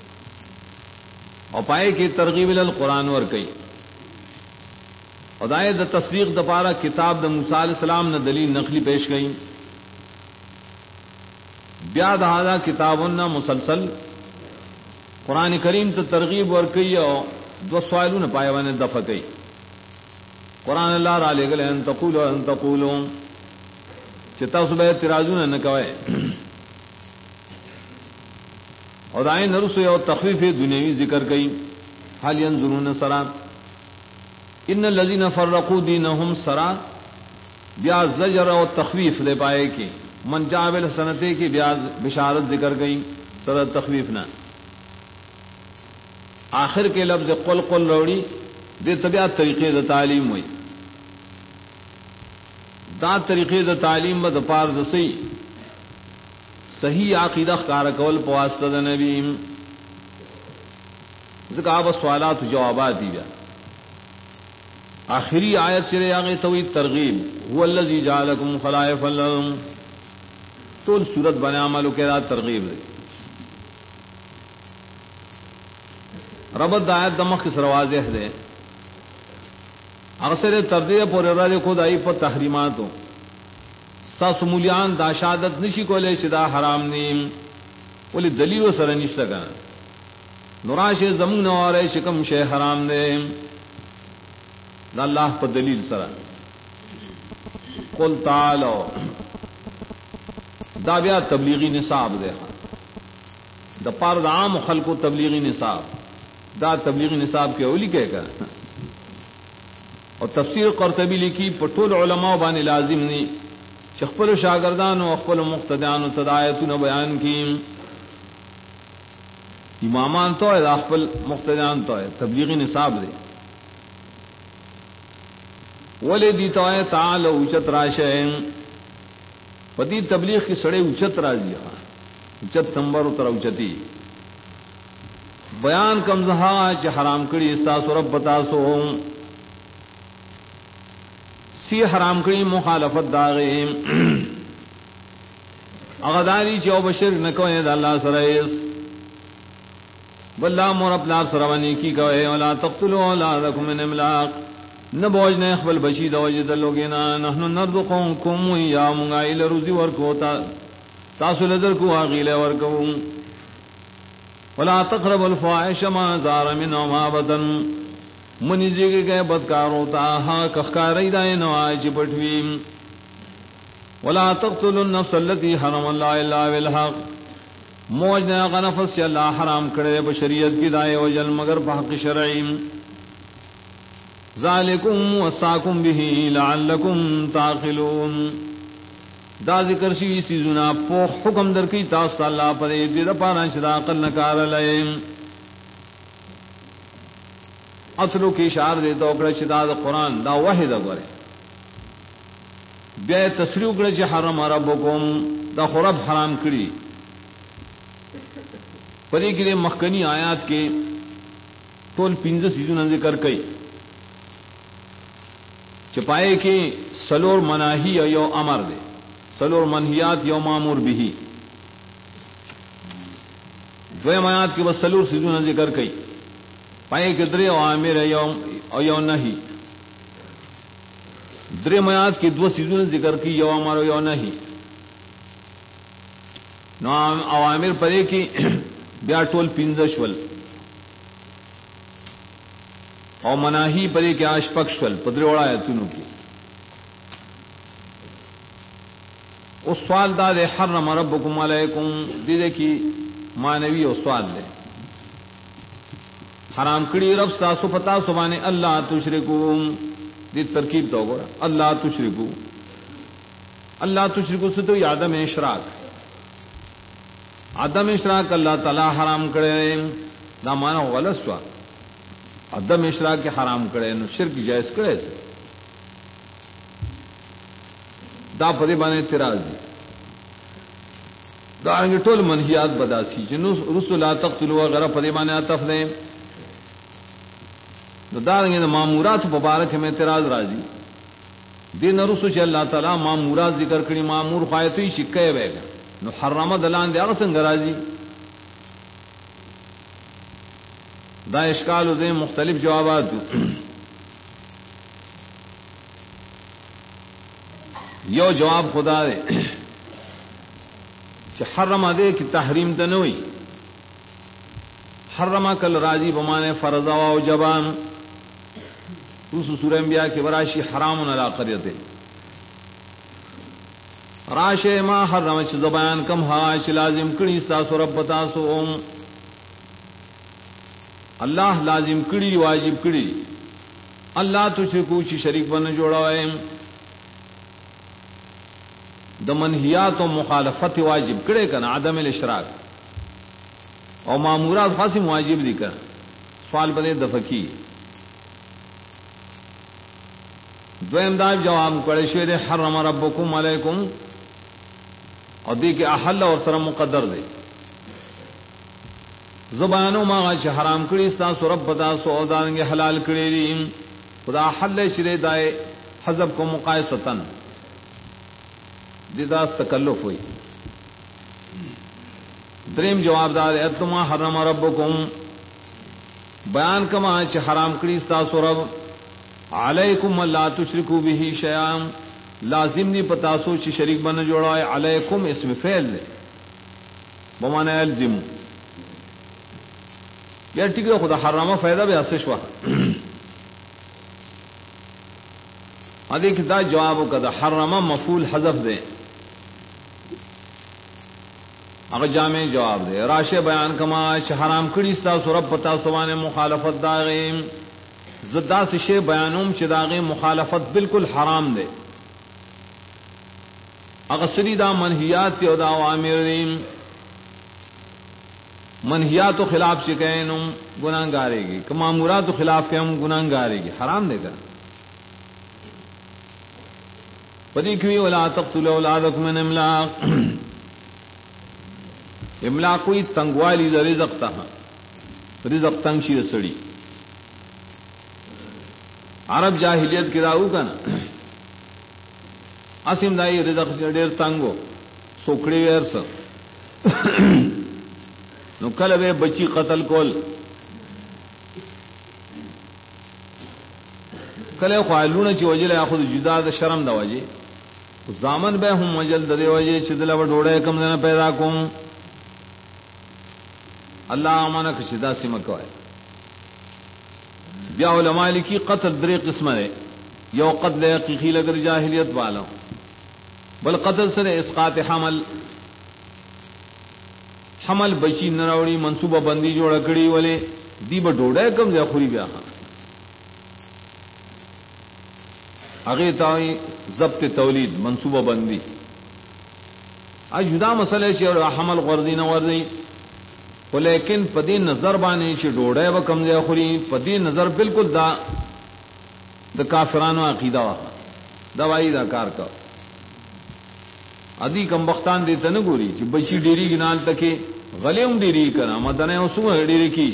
اور پائے کی ترغیب القرآن ور کئی ادائے دا تصدیق دا پارا کتاب دا موسیٰ علیہ السلام نے دلیل نقلی پیش گئی بیا دہذا کتابنا مسلسل قرآن کریم تو ترغیب ور کئی اور دو سوالوں نے پائے وانے دفع کئی قرآن اللہ را لے گلے ان تقولو چتا صبح اعتراضوں نے کوئے اور آئے نرس اور تخفیف دنیاوی ذکر گئی حال ینظرون سرا ان الذین فرقوا دینہم سرا بیا زجر اور تخفیف دے پائے کہ من جاء بالحسنۃ کی بیا بشارت ذکر گئی سر تخفیف نہ آخر کے لفظ قل قل روڑی دے طبیعت طریقے دا تعلیم ہوئی دا طریقے دا تعلیم با دا پار دا صحیح عقیدہ کارکول پواسطہ دا نبی ذکر آب سوالات و جوابات دی بیا آخری آیت چرے آگے توی ترغیب هو الذی جعلکم خلائف الارض تو صورت بنے عملو کے رات ترغیب دی ربط دا آیت دمخ کس روازح دے اغسر تردیہ پر ارادے خود آئی پر تحریماتو ساس مولیان دا شہادت نشی کو لے شدا حرام نیم ولی دلیل و سر نشتا کنا نراش زمون نوارے شکم شے حرام دے دا اللہ پر دلیل سر قل تعالو دا بیا تبلیغی نصاب دے دا پار دا عام خلق و تبلیغی نصاب دا تبلیغی نصاب کے اولی کہہ کر اور تفسیر قرطبی لکھی پٹول علماء بانی لازم نی چخپل شاگردان و اخپل مقتدیان و تدایتون بیان کی امامان تو ہے اخپل مقتدیان تو ہے تبلیغی نصاب دے ولی دی تو ہے تعال اوچت راشین پتی تبلیغ کی سڑے اوچت راجی اوچت نمبر اتر اوچتی بیان کمزہا چ حرام کری استاس و رب بتاسو سی حرام کری مخالفت داغی اغداری چو بشر نکوئے دا اللہ سرائیس واللہ مور اپلار سروانی کی کوئے ولا تقتلوا اولادکم من املاق نبوج نے اخبل بشید وجد لوگینا نحن نرزقکم یا منگائل روزی ورکوتا تاسو لدر کو آغیل ورکو ولا تقربوا الفواحش ما ظهر منها وما بطن منیزی کے گئے بدکاروں تا ہاں کخکاری دائیں نوائی چپٹویم ولا تقتلوا النفس التي حرم الله الا بالحق موجنا غنفس سے اللہ حرام کرے بشریعت کی دائے وجل مگر بحق شرعی ذالکم وصاکم به لعلکم تعقلون دا ذکر شی سیزنا پو حکم در کی تاس اللہ پر دید پانا شدا عقل نکار لئیم اصلو کی اشار دے تو اکڑا شدا دا قرآن دا وحی دا گورے بیا تصریح کرے چې حرم ربکم دا خرب حرام کری پدې کې مخکنی آیات کې ټول 15 سيزونه ذکر کړي چې پائے کې سلور مناهی یو امر دے سلور منہیات یو مامور به دویم آیات کې بس سلور سيزونه ذکر کړي پائے کې درې اوامر یو نهی درې میات کې دو سيزونه ذکر کی یو امر او یو نهی نو اوامر پرې کې بیا ټول 15 شول او مناهی پرې کې آشپک شول پدری وړا ایتونو کې او سوال دا ده حرم ربکم علیکم دې کې مانوی او سوال ده حرام کړي رب تاسو پتا سبحانه الله تشرکون دی ترکیب تو گورا اللہ تشرکو سے تو عدم اشراک اللہ تعالی حرام کرے دا مانا غلط سوا عدم اشراک کے حرام کرے نو شرک جائز کرے سے دا پدے بانے اعتراض دی دا انگی ٹول منہیات بداسی جنو رسول لا تقتلوا وغیرہ پدے بانے عطف دیں نو دارنگے مامورات مبارک میں اعتراض راضی دین رسو چ اللہ تعالی مامورات ذکر کړي مامور خایتوی شکای ویگا نو حرام دلان دی هغه څنګه راضی دا اشکال دے مختلف جوابات یو جواب خدا دے کہ حرم دے کہ تحریم تنوی حرم کل راضی بمانے فرضا و جبان سورہ انبیاء کی براشی حرام علی قریت راشے ما حرم چ زبان کم ہاش لازم کڑی ساسو رب تاسو اللہ لازم کڑی واجب کڑی اللہ تشرکو چ شریک بن جوڑا ہے دمنہیات و مخالفت واجب کڑے کنا عدم الاشراک اور مامورات خاصی واجب دی کر سوال بنے دفقی دویم دائب جواب کڑے شوید حرم ربکم علیکم اور دی کہ احل اور سر مقدر دے زبانو ما چ حرام کڑی ساسو رب تاسو او دانگے حلال کڑی دی خدا حل شری دائے حذف کو مقایستن دیدا تکلف ہوئی دریم جواب دار اتما حرم ربکم بیان کما چ حرام کڑی ساسو رب علیکم لا تشرکو به شیئا لازم نہیں پتا سو چ شریک بن جوڑا ہے علیکم اسم فعل دے بمعنی الزم یا ٹھیک ہے خدا حرامہ فائدہ بھی اسش وا ادیک دا جواب کدا حرامہ مفعول حذف دے اگر جامع جواب دے راشے بیان کما چ حرام کڑی ستا سورب پتا سوانے مخالفت داغیم زدا سے شے بیانوم چ داغیم مخالفت بالکل حرام دے اگر سری دا منہیات کے دا اوامرین منہیات و خلاف چکینم گناہ گارے گی کہ مامورات و خلاف کے ہم گناہ گارے گی حرام دے کر پدی کیوئی ولا تقتلوا اولادکم من املاق املاق کوئی تنگوالی دا رزق تا رزق تنگ شیر سڑی عرب جاہلیت کی داو کنا اسیم دائی رزق دیر تنگو سوکڑی ویر سر نو کلبے بچی قتل کول کلے خوالون چی وجل خود جدا دا شرم دا وجی زامن بے ہم وجل دا دے وجی چی دلہ ڈوڑے کم دینا پیدا کم اللہ آمانا کشدہ سمکوائے بیا علماء لکی قتل درے قسم ہے، یو قتل حقیقی لگر جاہلیت والا، بل قتل سر اسقاط حمل، حمل بچی نراوڑی منصوبہ بندی جوڑا کڑی والے دی بڈوڑے کم دیا خوری بیا اگے تائی ضبط تولید منصوبہ بندی آج جدا مسئلہ چی اور حمل غرضی نہ غرضی، لیکن پدی نظر بانے چی ڈوڑے و کم دیا خوری پدی نظر بالکل دا کافرانو عقیدہ وہاں دوائی دا کار کا ادی کم بختان دیتا نگوری چی بچی ڈیری گنال تکے غلیم ڈیری کنا مدنے اسو ڈیری کی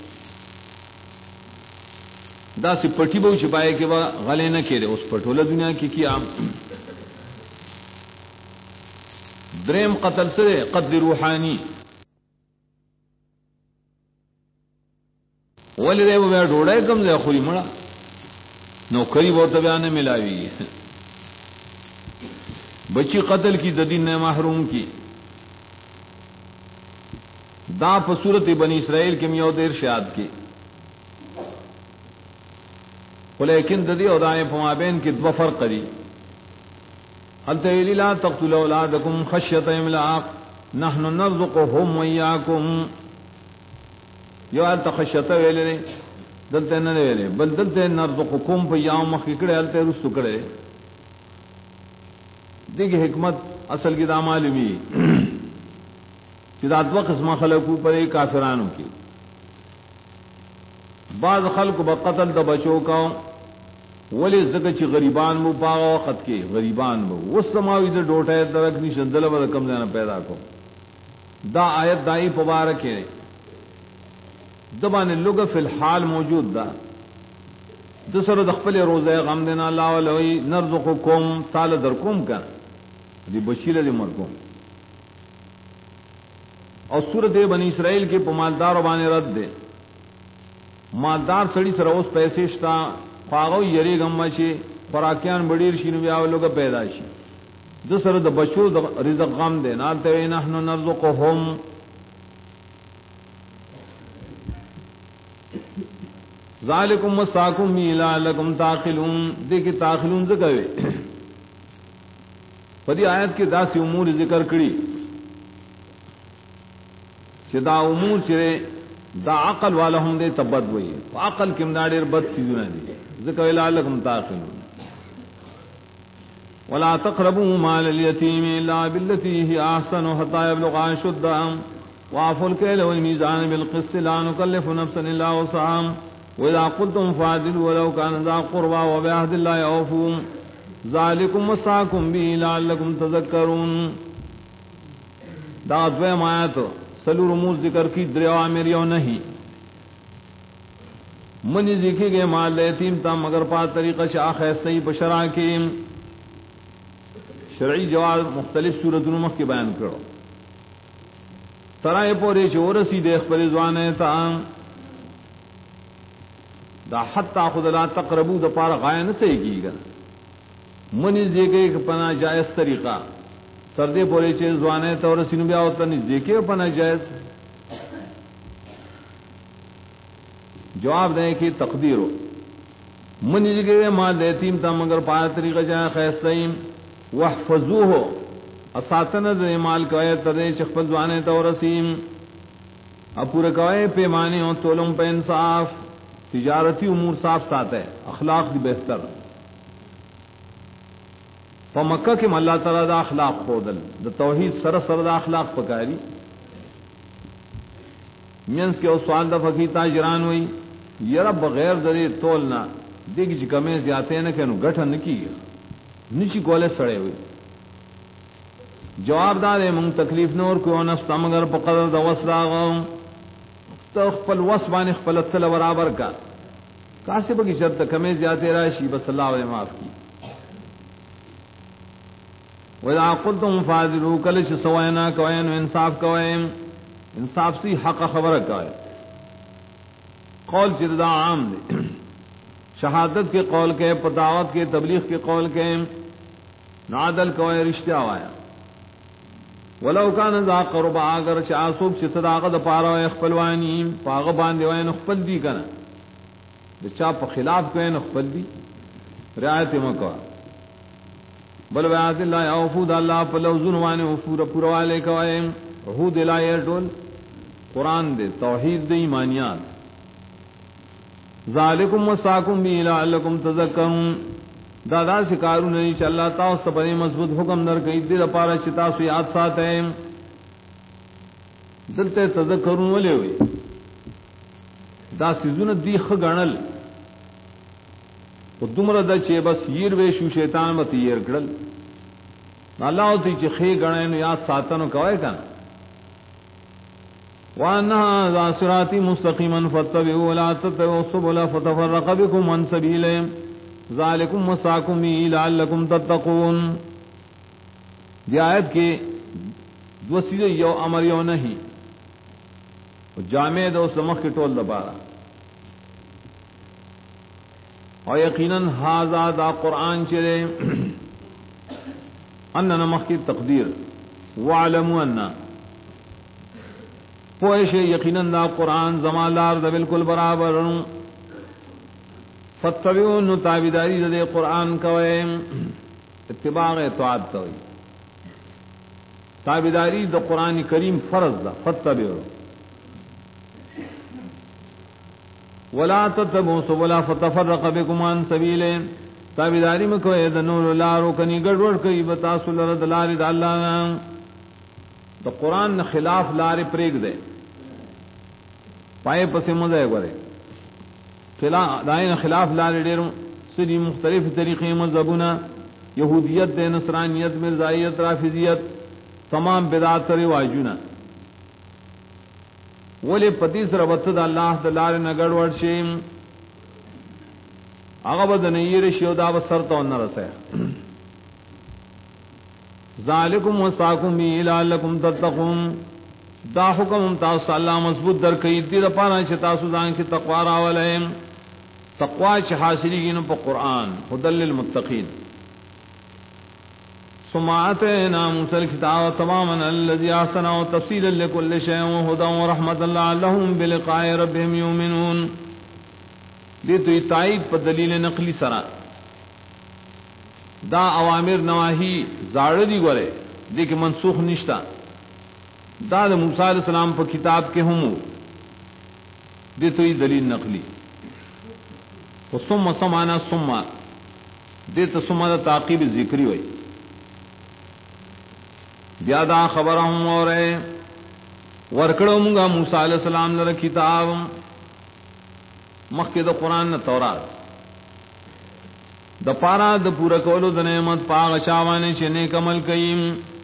دا سی پٹی بہو چھپائے کہ وہ غلے نہ کھیرے اس پٹولہ دنیا کی کیا دریم قتل سے قتل روحانی ولی رے وہ ڈوڑے کم دے خوری مڑا نوکری بہت بیانے ملاوی بچی قتل کی ددین نے محروم کی دا پصورت بنی اسرائیل کے میود ارشاد کی، لیکن ددی اور دائیں فمابین کی دو فرق کری حل تیلی لا تقتلوا اولادکم خشیت املاق نحن نرزقهم ویاکم یو حل تخشیت ویلے دلتے نہ ویلے بل دلتے نرزقکم پہ یاؤں مخی کڑے حل تے رستو کڑے دیکھ حکمت اصل کی دا معلومی چیزات و قسمہ خلقو پر ایک کافرانوں کی بعض خلق با قتل دا بچوں کا ولی زکر چی غریبان بو پاغا وقت کے غریبان بو اس سماوی دا ڈوٹا ہے درکنی شندل با دا کم دینا پیدا کو دا آیت دائی پبارک ہے دبان لوگ فی الحال موجود دا دسر دخپل روزہ غم دینا اللہ علیہ نرزقکم تال درکم کا دی بشیل دی مرکم اور سورت بنی اسرائیل کے پمالدار بانے رد دے مالدار سڑی سر اس پیسے شتا پاغو یری گم چی خوراکیان بڑیر شینو بیاو لوگ پیدا شی دوسر د بچو رزق غم دے نال تے نحنو نرزقهم ذالکم وصاکم بی لعلکم تاقلون دیکھ تاقلون ذکر پدی آیت کے دا سی امور ذکر کری کہ دا امور چرے دا عقل والا ہم دے تبد وئی عقل کم داڑیر بد چیزوں دی ذکر لعلکم تاقلون ولا تقربوا مال اليتيم الا بالتي هي احسن حتى يبلغ اشده واعفوا الكيل والميزان بالقسط لا نكلف نفسا الا وسعها واذا قلتم فاعدلوا ولو كان ذا قربى وبعهد الله اوفوا ذلكم وصاكم به لعلكم تذكرون دا دویم آیت سلو رموز ذکر کی دریا میریو نہیں منی ذکر گئے مال یتیم تا مگر پا طریقہ شاخ ایسے بشرا کی شرعی جواز مختلف صورت نمخ کے بیان کرو ترائے پورے چورسی دیکھ پر زوانے تا دا حتی خود لا تقربو دا پار غائن سے کی گا منی ذکر پنا جائز طریقہ سردے پورے چیز زوانے تا اور سینو بیا ہوتا نہیں دیکھے پنا جائز جواب دیں کہ تقدیر ہو من جگہ مال یتیم تا مگر پایا طریقہ جائے خیستیم وحفظوہ اساتن دے مال کوئے تدے چخفل زوانے تا اور سیم اب پورے کوئے پیمانے ہوں تولم پہ انصاف تجارتی امور صاف ساتھ ہے اخلاق دی بہتر فمکہ کے اللہ تعالیٰ دا اخلاق خودل دا توحید سر سر دا اخلاق پکاری مینس کے او سوال دا فقی تاجران ہوئی یرا بغیر دری تولنا دیکھ جی کمیں زیادہ نہ کہ گٹھا نکی گیا نیچی کولے سڑے ہوئی جواب دار ہے منگ تکلیف نور کو نفستا مگر پقدر دا وصلا غم تخپل وصبان اخپلت تل برابر کا کاسے بکی شرط کمیں زیادہ راشی بس اللہ علیہ معاف کی وَإِذَا قُلْتُمْ فَاعْدِلُوا کلچ سوائنا کوئین انصاف کوئین انصاف سی حق خبر کوئے قول چردہ عام دے شہادت کے قول کے پتاوت کے تبلیغ کے قول کے نعدل کوئے رشتہ آیا ولو کان ذا قربا اگر چاسوب چ صداقت پارو اخپلوانی پاغ باندې وین خپل دی کنه چا پا خلاف کوئے نخبل دی رعایت مکوا بل بیعت اللہ اوفود اللہ پا لوزن وانے وفور پوروالے کوئے عہود الہی ٹول قرآن دے توحید دے ایمانیات ذالکم وصاکم بی لعلکم تذکرون دادا سکارو نہیں چا اللہ تاؤ سپنے مضبوط حکم در کئی دل پارا چتا سو یاد ساتے دلتے تذکرون ولے ہوئی دا سیزون دی خگنل و دمر دا چے بس یر ویشو شیطان بت یر کڑل اللہ ہوتی چے خی گنائن یاد ساتنو کوئے کنا وَأَنَّهَا ذَا صِرَاطٍ مُسْتَقِيمًا فَاتَّبِعُوهُ وَلَا تَتَّبِعُوا السُّبُلَ فَتَفَرَّقَ بِكُمْ عَنْ سَبِيلِهِ ذَلِكُمْ وَصَّاكُمْ بِهِ لَعَلَّكُمْ تَتَّقُونَ یہ آیت کے دو چیزیں یو امر یو نہیں جامع دو سمخ کے ٹول دبارا اور یقیناً ھذا دا قرآن چلے ان نمخ کی تقدیر وَعْلَمُوا أَنَّ پوش یقیناً دا قرآن زمالار دا بالکل برابر فتبعون تابداری دا دے قرآن کوئے اتباع اطاعت کوئے تابداری دا قرآن کریم فرض دا فتبعون ولا تتبعوا سبلا فتفرق بكم عن سبیلہ تابداری میں کوئے دا نور لارو کنی گڑوڑ کئی بتاسو لرد لاری دا اللہ نام تو قرآن خلاف لارے پریگ دے پائے پسے مزے گورے دائن خلاف لارے ڈیروں سری مختلف طریقے مذہبنا یہودیت دے نصرانیت مرزائیت رافضیت تمام بدعات رواجنا ولی پتیس ربط دا اللہ دلار نگڑ ورشیم اغبد نیر شیودا بسرطا ونرسے ذالکم وصاکم بی لعلکم تتقون دا حکم تاسو اللہ مضبوط در کئی دیر پانا چھ تاسو دان کی تقوی راولیم تقوی چھ حاصلی گینو پا قرآن ہدل للمتقین ثم آتینا موسیٰ الکتاب تماما الذی احسن و تفصیلا لکل شیء و ہدا و رحمت لعلہم بلقاء ربهم یؤمنون لیتو تائید پا دلیل نقلی سرا دا اوامر نواہی زاڑ دی گورے دیکھ منسوخ نشتا دا دا موسیٰ علیہ السلام پر کتاب کے ہمو دے تو یہ دلیل نقلی و ثم سمانا ثم دے تو ثم دا تعقیب ذکری ہوئی بیادا خبر ہوں اور ورکڑوں منگا موسیٰ علیہ السلام لر کتاب مخی دا قرآن نا تورات دا پارا دا پورا کولو دا نعمت پاغ شاوانے چنے کمل کئیم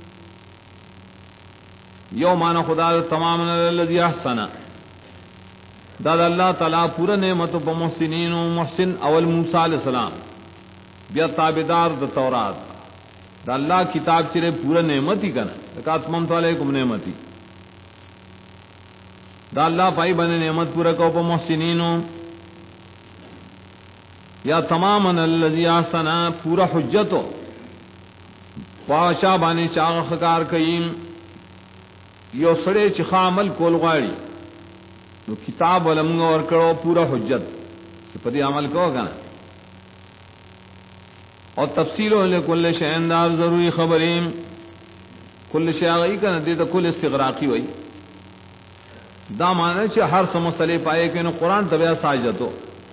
یو مانا خدا دا تمام الذی احسنا دا اللہ تعالی پورا نعمت پا محسنین و محسن اول موسیٰ علیہ السلام بیا تابدار دا تورات دا اللہ کتاب چرے پورا نعمت ہی کنا لکا اتممت علیکم نعمتی دا اللہ پائی بنے نعمت پورا کو پا محسنین یا تماما الذی احسنا پورا حجتو پاشا بانے چاغ خکار کئیم یو سڑے چخا عمل کول غاڑی نو کتاب ولمگا ورکڑو پورا حجت پدی عمل کو گنا اور تفصیلوں لکل شیندار ضروری خبریں کل شیعی کا ندیتا کل استغراقی ہوئی دا مانا چھے ہر سمسلے پائے کہ انہوں قرآن طبعہ ساجدتو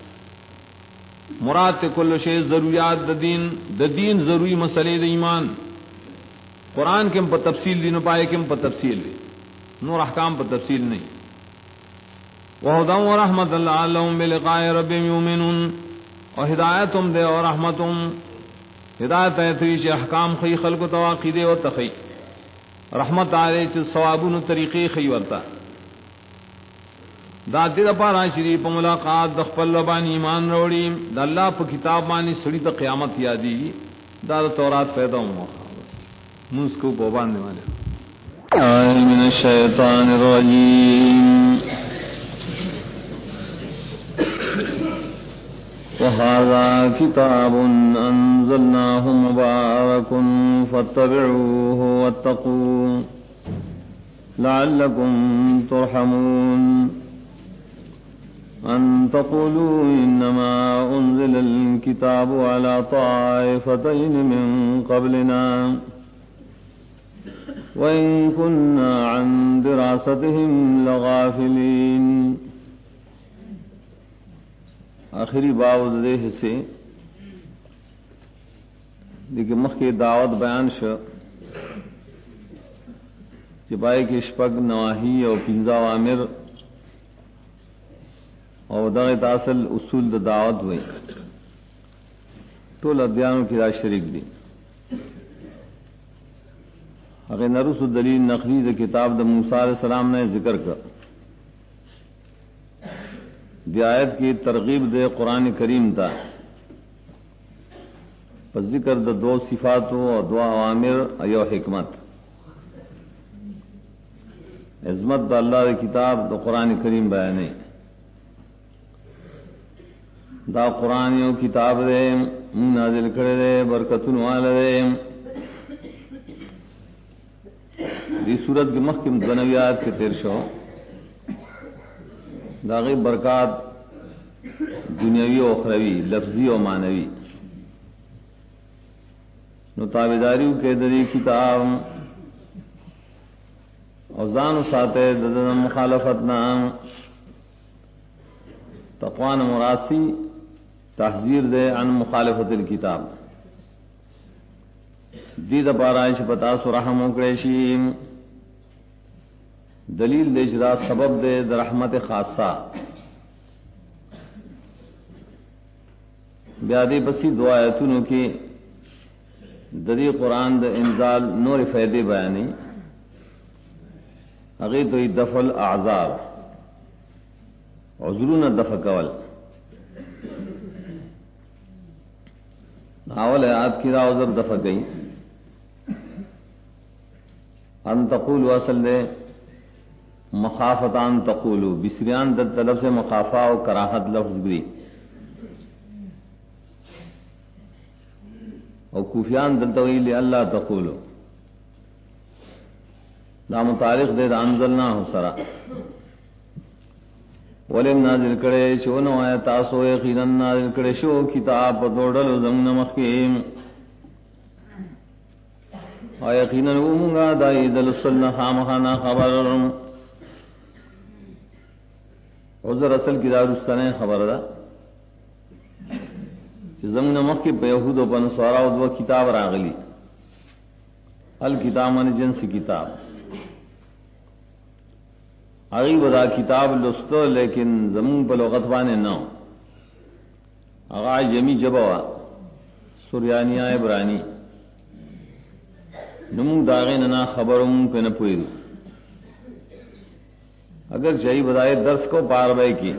مراد تے کل شیع ضروریات دا دین ضروری مسئلے دا ایمان قرآن کم پا تفصیل دی نو پائے کم پا تفصیل دی نور احکام پا تفصیل نہیں وَهُدًى وَرَحْمَةً لَعَلَّهُمْ بِلِقَاءِ رَبِّهِمْ يُؤْمِنُونَ اور ہدایتم دے اور رحمتم ہدایت ایتوی چھ احکام خی خلق و تواقیدے و تخی رحمت آلے چھ ثوابون طریقے خی ورتا دا دل پارا شریف ملاقات دخپل ربانی ایمان روڑی دا اللہ پا کتاب مانی سڑی تا قیامت یادی دا تورات پیدا ہوں منس کو بوبان دے والے من الشیطان الرجیم وَهَذَا كِتَابٌ أَنزَلْنَاهُ مُبَارَكٌ فَاتَّبِعُوهُ وَاتَّقُوا لَعَلَّكُمْ تُرْحَمُونَ أن تقولوا إنما أنزل الكتاب على طائفتين من قبلنا وإن كنا عن دراستهم لغافلين. آخری باب دے حصے دیکھ مخ کی دعوت بیان شو چپائے کی شپگ نواہی اور پنجا عامر اور دغ تاصل اصول دا دعوت ہوئی تو لدیانوں کی راج شریک دی اگر نرس الدلیل نقلی دا کتاب دا موسیٰ علیہ السلام نے ذکر کر دی آیت کی ترغیب دے قرآن کریم تا پس ذکر دا دو صفاتوں اور دو عوامر ایو حکمت عظمت دا اللہ دا کتاب دا قرآن کریم بیانے دا قرآن یو کتاب دے نازل کرے دے برکتن والا دے. دی صورت کی محکم دنویات کے تیر شو داغی برکات دنیاوی و اخروی لفظی و معنوی نو تابداریو کے دری کتاب اوزان و ساتے ددن مخالفتنا تقوان مراسی تحذیر دے عن مخالفت الکتاب دید پارائش پتا سرحم اکڑیشیم دلیل دے جدا سبب دے در رحمت خاصہ بیادی بسی دو آیتونوں کی دری قرآن دا انزال نور فیدے بیانی اگر تو دفع الاعذار عذرون دفع کول اول آیات کی را عذر دفع گئی ان تقول اصل دے مخافتان تقولو بسریان در طلب سے مخافہ و کراہت لفظ گری اور کوفیان در طویل اللہ تقولو دا متعلق دے دا انزلنا ہو سرا ولیم نازل کرے شو نو آیا تاسو یقینا نازل کرے شو کتاب دوڑلو زمن مخیم اور یقینا ومنگا دائی دلسلنا خامخانا خبرم عذر اصل کی دارستانے خبر دا زمن مخ کی بیہود و بنسوارا و دو کتاب راغلی الکتاب من جنس کتاب اغیب دا کتاب لستو لیکن زمون پا لغت بانے نو اغا جمی جبوا سریانی عبرانی نمون داغین نا خبروں پہ نپوئی اگر چاہیے بدائے درس کو پار بے کی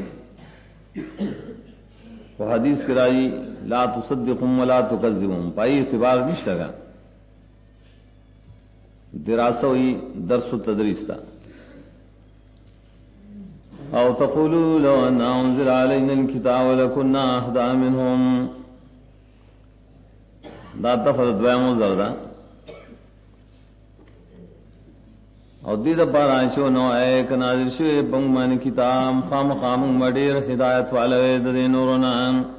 وہ حدیث کرائی لا تصدقهم ولا تکذبهم پائی اعتبار نہیں لگا دراسہ ہوئی درس و تدریس تھا او تقولوا لو ان انزل علينا الكتاب لكنا اهدى منهم دا تفضل دوامو زردا او دید پار آشو نو ایک نازل شوی بنگمان کتاب خام خام مدیر ہدایت والوی دے نورنا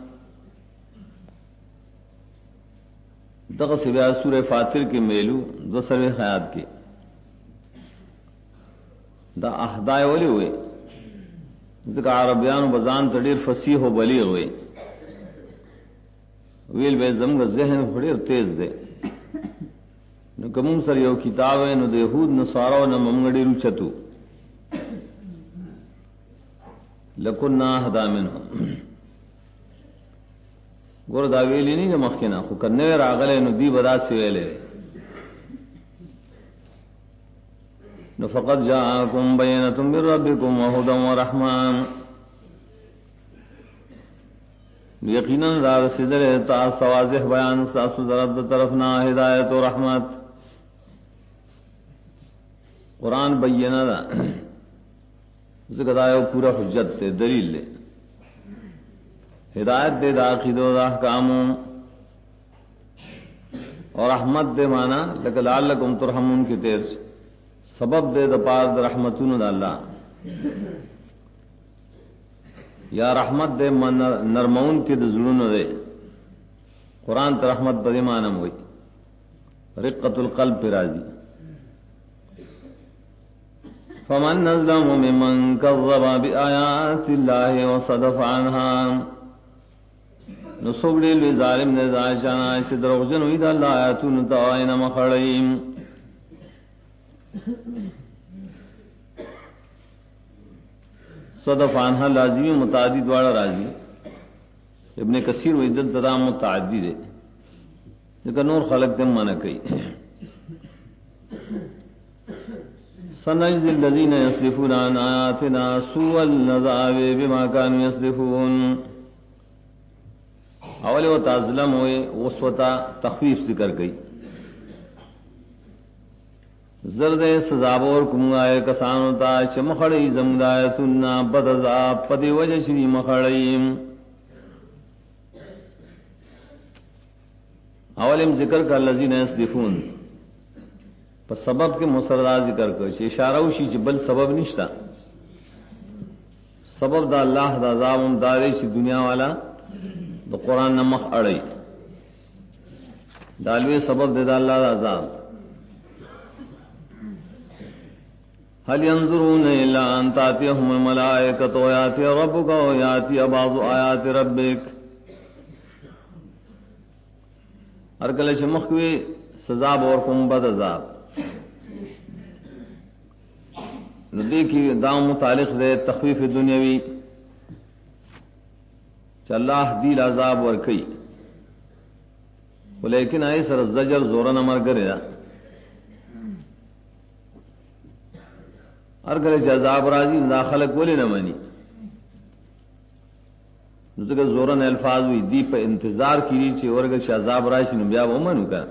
دغس بیا سورہ فاتر کے میلو دو سروے حیات کے دا اہدائے ولی ہوئے ذکر عربیان بزان تڑیر فصیح و بلیغ ہوئے ویل بے زمگ ذہن بڑیر تیز دے نو کمون سر یو کتاب ہے نو دے یہود نصارا نو ممگڑی روچتو لکننا ہدا منہم گور دا ویلی نہیں مخینا خو کرنے راغلے نو دی بدا سی ویلے نو فقط جاءکم بینۃ من ربکم وہدی ورحمۃ یقیناً را رسیدل تا واضح بیان ساسو ضرب طرفنا ہدایت و رحمت قرآن بینہ دا ذکر آئے پورا حجت تے دلیل لے ہدایت دے دا عقیدو دا احکاموں اور رحمت دے مانا لکہ لعلکم ترحمون کی تیر سبب دے دا پار دا رحمتون دا اللہ یا رحمت دے نرمون کی دزلون دے قرآن تو رحمت بدی مانم ہوئی رقت القلب پہ راضی فمن نظلم ممن كذب بآيات الله وصدف عنها نصبڑی لوی ظالم نے ذاشانا اسی دروغجن ہوئی دا اللہ آیاتون تاوائن مخڑیم صدف عنها لازمی متعدد والا راضی ابن کثیر و عدد تدام متعدد ہے لیکن نور خلق دم مانا کئی سنجزی الذین یصرفون عن آیاتنا سوء العذاب بما كانوا یصرفون اولی و تظلم ہوئے وسوتا تخفیف ذکر گئی زرد سزابور کمگائے کسانو تا چمخڑی زمدایتنا بدذاب پدی وجہ شری مخڑیم اولم ذکر کا الذین یصرفون پر سبب کے مسردا ذکر کر اشارہ وشی بل سبب نشتا سبب دا اللہ دا عذاب دارے چی دنیا والا دا قرآن نمخ اڑی دالوی سبب دے دا اللہ دا عذاب هل ينظرون الا ان تاتيهم الملائكه وياتي ربك وياتي بعض آيات ربك ہر کله چې مخوي سزا اور کوم بد عذاب نو دیکھی داؤں متعلق دے تخفیف دنیاوی چې الله دی عذاب ور کوي ولیکن ای سر زجر زورن امر کرے ہر کله چې عذاب راځي داخله کولی نه مانی ذکر زورن الفاظ وی دی په انتظار کیږي چې ورګه چې عذاب راشي نو بیا ومنو کا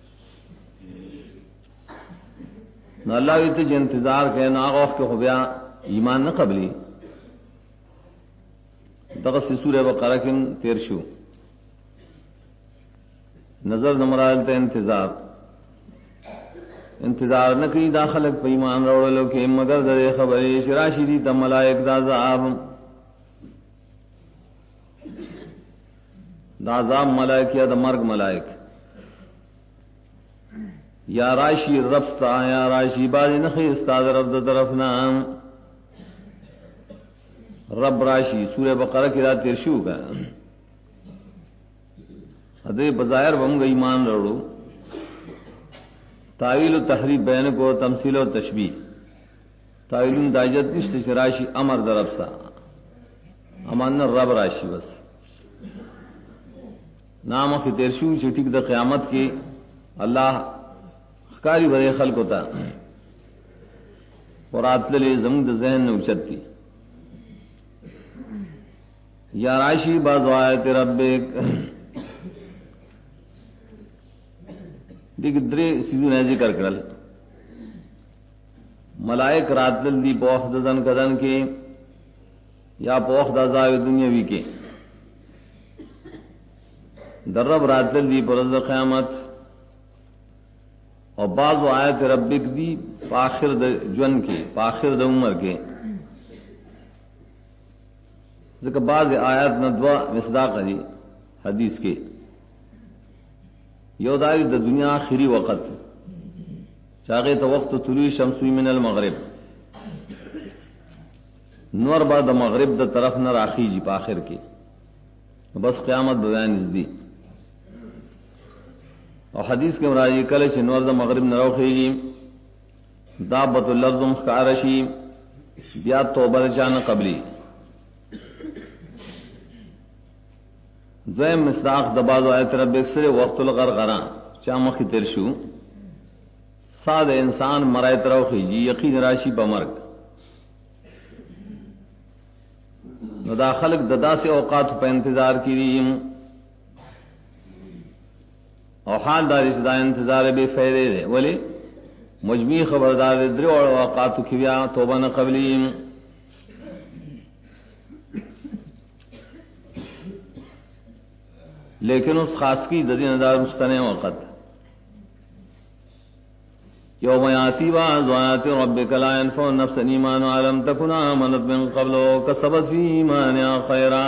نو الله وی ته انتظار کړي نو هغه وخت خو بیا ایمان نه قبلي دغه سوره بقره کې تیر شو نظر نمرال ته انتظار نہ کی داخل پہ ایمان روڑلو کہ مگر درے خبری شراشی دی تم ملائک دا عذاب دا عذاب ملائک یا دا مرگ ملائک یا راشی رفتا یا راشی بازی نخی استاد رب دا طرفنا رب راشی سورہ بقرہ کی رات ترشو کا حضر بظاہر بم ایمان روڑو تعویل و تحریف بین کو تمثیل و تشبیہ تعویل داجت نشت راشی امر درب سا امان رب راشی بس نام کی تیرشو چٹک دا قیامت کی اللہ خکاری برے خلق ہوتا اور آتلل زمد ذہن نے اچت کی یا راشی باز آیت ربک دیکھ درے سیدھو ذکر کرل ملائک رات دی پوخ دزن کدن کے یا پوخ دزاوی دنیاوی کے درب رات دی پرز قیامت اور بعض آیت ربک دی پاخر جن کے پاخر د عمر کے ذکر بعض آیات ندوا مصداق دی حدیث کے یوداری دا دنیا آخری وقت چاگے تو وقت طلوع شمس من المغرب نور بعد مغرب دا طرف نہ راخی جی پاخر کے بس قیامت بیان نزدی اور حدیث کے مراجی کل سے نور دا مغرب نہ روخی جی دابت اللفظ مخارشی بیا توبہ جان قبلی دویم مصداق دباز آیت رب اکثر وقت الغرغران چامخی ترشو ساد انسان مرائے تروخی جی یقین راشی بمرگ نو دا خلق ددا سے اوقات پہ انتظار کی ریم اور حال دار اس دا انتظار بے فیدے دے ولی مجموعی خبردار درے اور اوقات کھویا توبہ نہ قبلیم لیکن اس خاص کی ددی نظار مستنے وقت یوم یاتی بعض آیات ربک لا ينفع نفسا ایمانها لم تکن آمنت من قبل وکسبت فی ایمانها خیرا.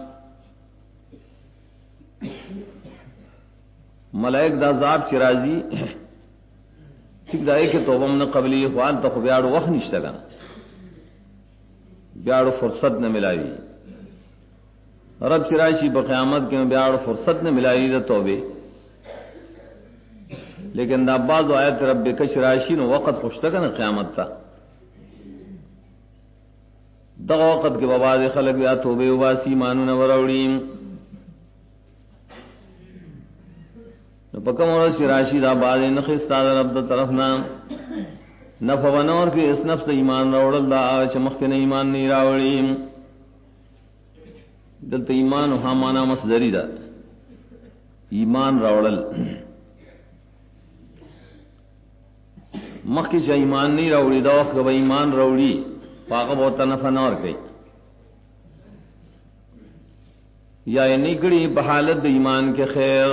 ملائک دا عذاب چرازی ٹھیک دائے کہ توبہ من قبلی خوان تو بیاڑو وقت نشتا گا، بیاڑو فرصت نہ ملائی. رب چرائشی بقیامت کے بیاڑو فرصت نہ ملائی دا توبے، لیکن دا بعض آیت رب کش راشی نو وقت خوشتا گا نا قیامت تا. دا وقت کے بباز خلق بیا توبے وباسی مانو نوروڑیم پکم اور راشی دا باز نخستا دا رب دا طرفنا نفع ونور کے اس نفس ایمان روڑل دا چمخ کے ایمان نہیں راوڑیم. دلتا ایمان و مانا مصدری دا ایمان روڑل مخ کی چا ایمان نہیں روڑی دا وقت با ایمان روڑی پاقب ہوتا نفع نور کئی یا نکڑی بحالت دا ایمان کے خیر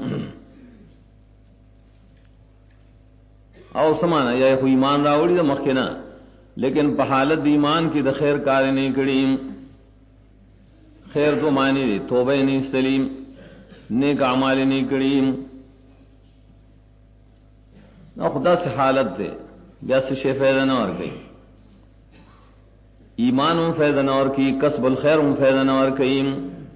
او سمانا یا کوئی ایمان راوڑی دا مخینا لیکن پحالت دی ایمان کی دا خیر کار نہیں کریم. خیر تو معنی دی توبہ نہیں سلیم، نیک اعمال نہیں کریم. نو خدا سے حالت دے جیسے شے فیضہ نہ اور گئی، ایمان ہم فیضہ نہ اور کی، کسب الخیر ہم فیضہ نہ اور کئیم.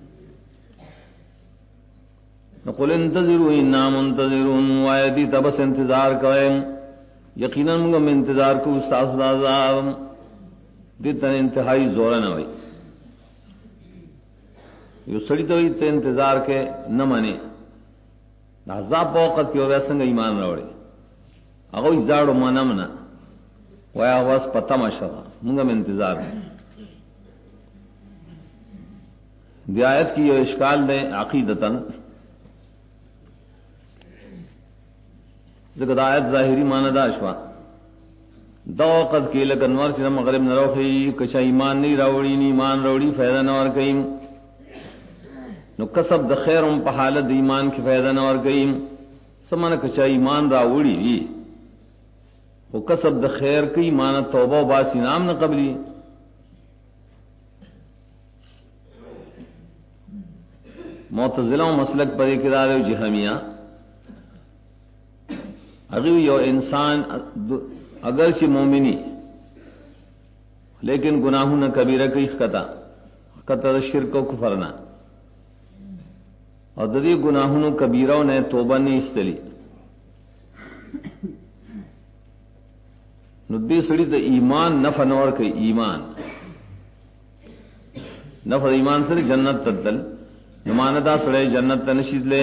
قل انتظروا انا منتظرون، وایدی تبس انتظار کریں، یقیناً منگم انتظار کو استاذ عذاب دیتا انتہائی زورہ نہ ہوئی. یہ سڑی تو تے انتظار کے نہ مانے عذاب بوقت کی وجہ سنگ ایمان روڑے اگو زاڑو مانا منا ویا واس پتہ ماشاءاللہ منگم انتظار دی آیت کی یہ اشکال دے عقیدتاً ذکر آیت ظاہری مانا دا اشوا دا وقت کی لکنور چیزا مغرب نروخی کچا ایمان نہیں روڑی نی ایمان روڑی فیضہ نور کئیم. نو کسب دا خیرم پا حالت دا ایمان کی فیضہ نور کئیم سمانا کچا ایمان راوڑی بھی وہ کسب دا خیر کی مانا توبہ و باسی نام نہ قبلی. معتزلہ و مسلک پر اقرار و جہمیہ اگر یو انسان اگرچہ مومنی لیکن گناہوں نہ کبیرہ کی قطع شرک و کفرنا اور ددی گناہوں کبیرہ نے توبہ نہیں استلی ندی سڑی تو ایمان نفع نور کے ایمان نفع ایمان سے جنت تدل نماندا سڑے جنت تنشید لے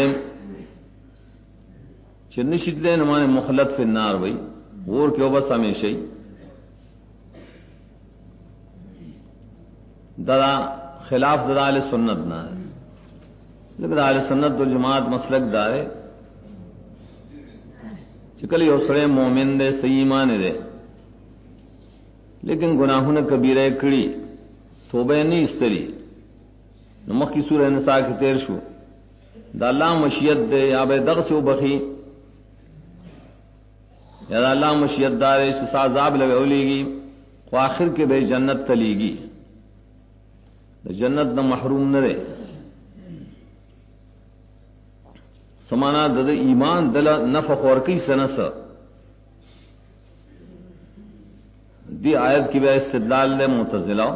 چنشید لے نمان مخلط فی النار بھئی اور کیوں بس ہمیشہ ددا خلاف ددا علیہ سنت نہ ہے، لیکن علیہ سنت والجماعت مسلک دارے چکلی اسرے مومن دے صحیح ایمان دے لیکن گناہوں نے کبیرہ کڑی توبہ نہیں استری. نمک کی سورہ نساء کی تیر شو دا اللہ مشیت دے یا بے دغ سے بخی یا دا اللہ مشیت دارے سے عذاب لگے اولی گی خو آخر کے بے جنت تلی گی جنت نہ محروم نہ رے سمانا دد ایمان دل نفع اور کی سنس دی آیت کی بے استدلال لے معتزلہ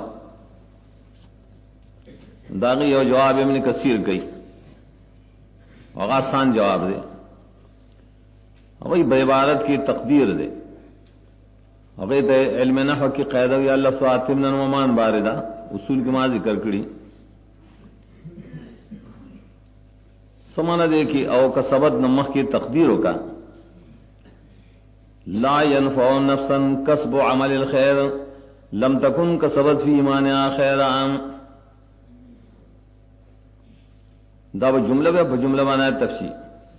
داغی اور جواب ابن کثیر گئی اور آسان جواب دے وہی بے عبارت کی تقدیر دے وہی تے علم نحو کی قاعدہ یا اللہ سواتم نمان باردہ اصول کی ماں ذکر کری سمانا دیکھی او کا سبت نمخ کی تقدیروں کا لا ينفع نفسا کسب عمل الخیر لم تکن کسبت فی ایمانها خیرا. دا جملہ بے جملہ مانا ہے تفسیر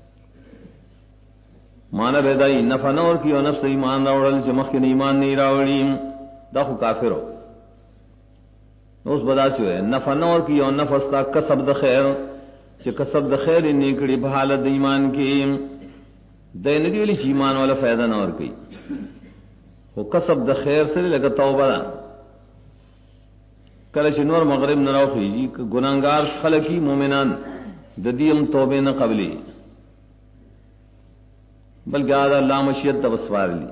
مانا بیدائی نفع نور کی و نفس ایمان راوڑل چمخ کے ایمان نہیں راوڑیم دا خو کافر ہو اس بدا سے ہوئے نفع نور کی و نفس تا کسب دا خیر چھ کسب دا خیر نیکڑی بحالت ایمان کی دے ندی ولی چھ ایمان والا فائدہ نور کی وہ کسب د خیر سے لگا توبہ دا کله چې نور مغرب نه راوخیږي ګناهګار خلقی مومنان د دې هم توبه نه قبلي بلکې دا الله مشیت د وسوارلی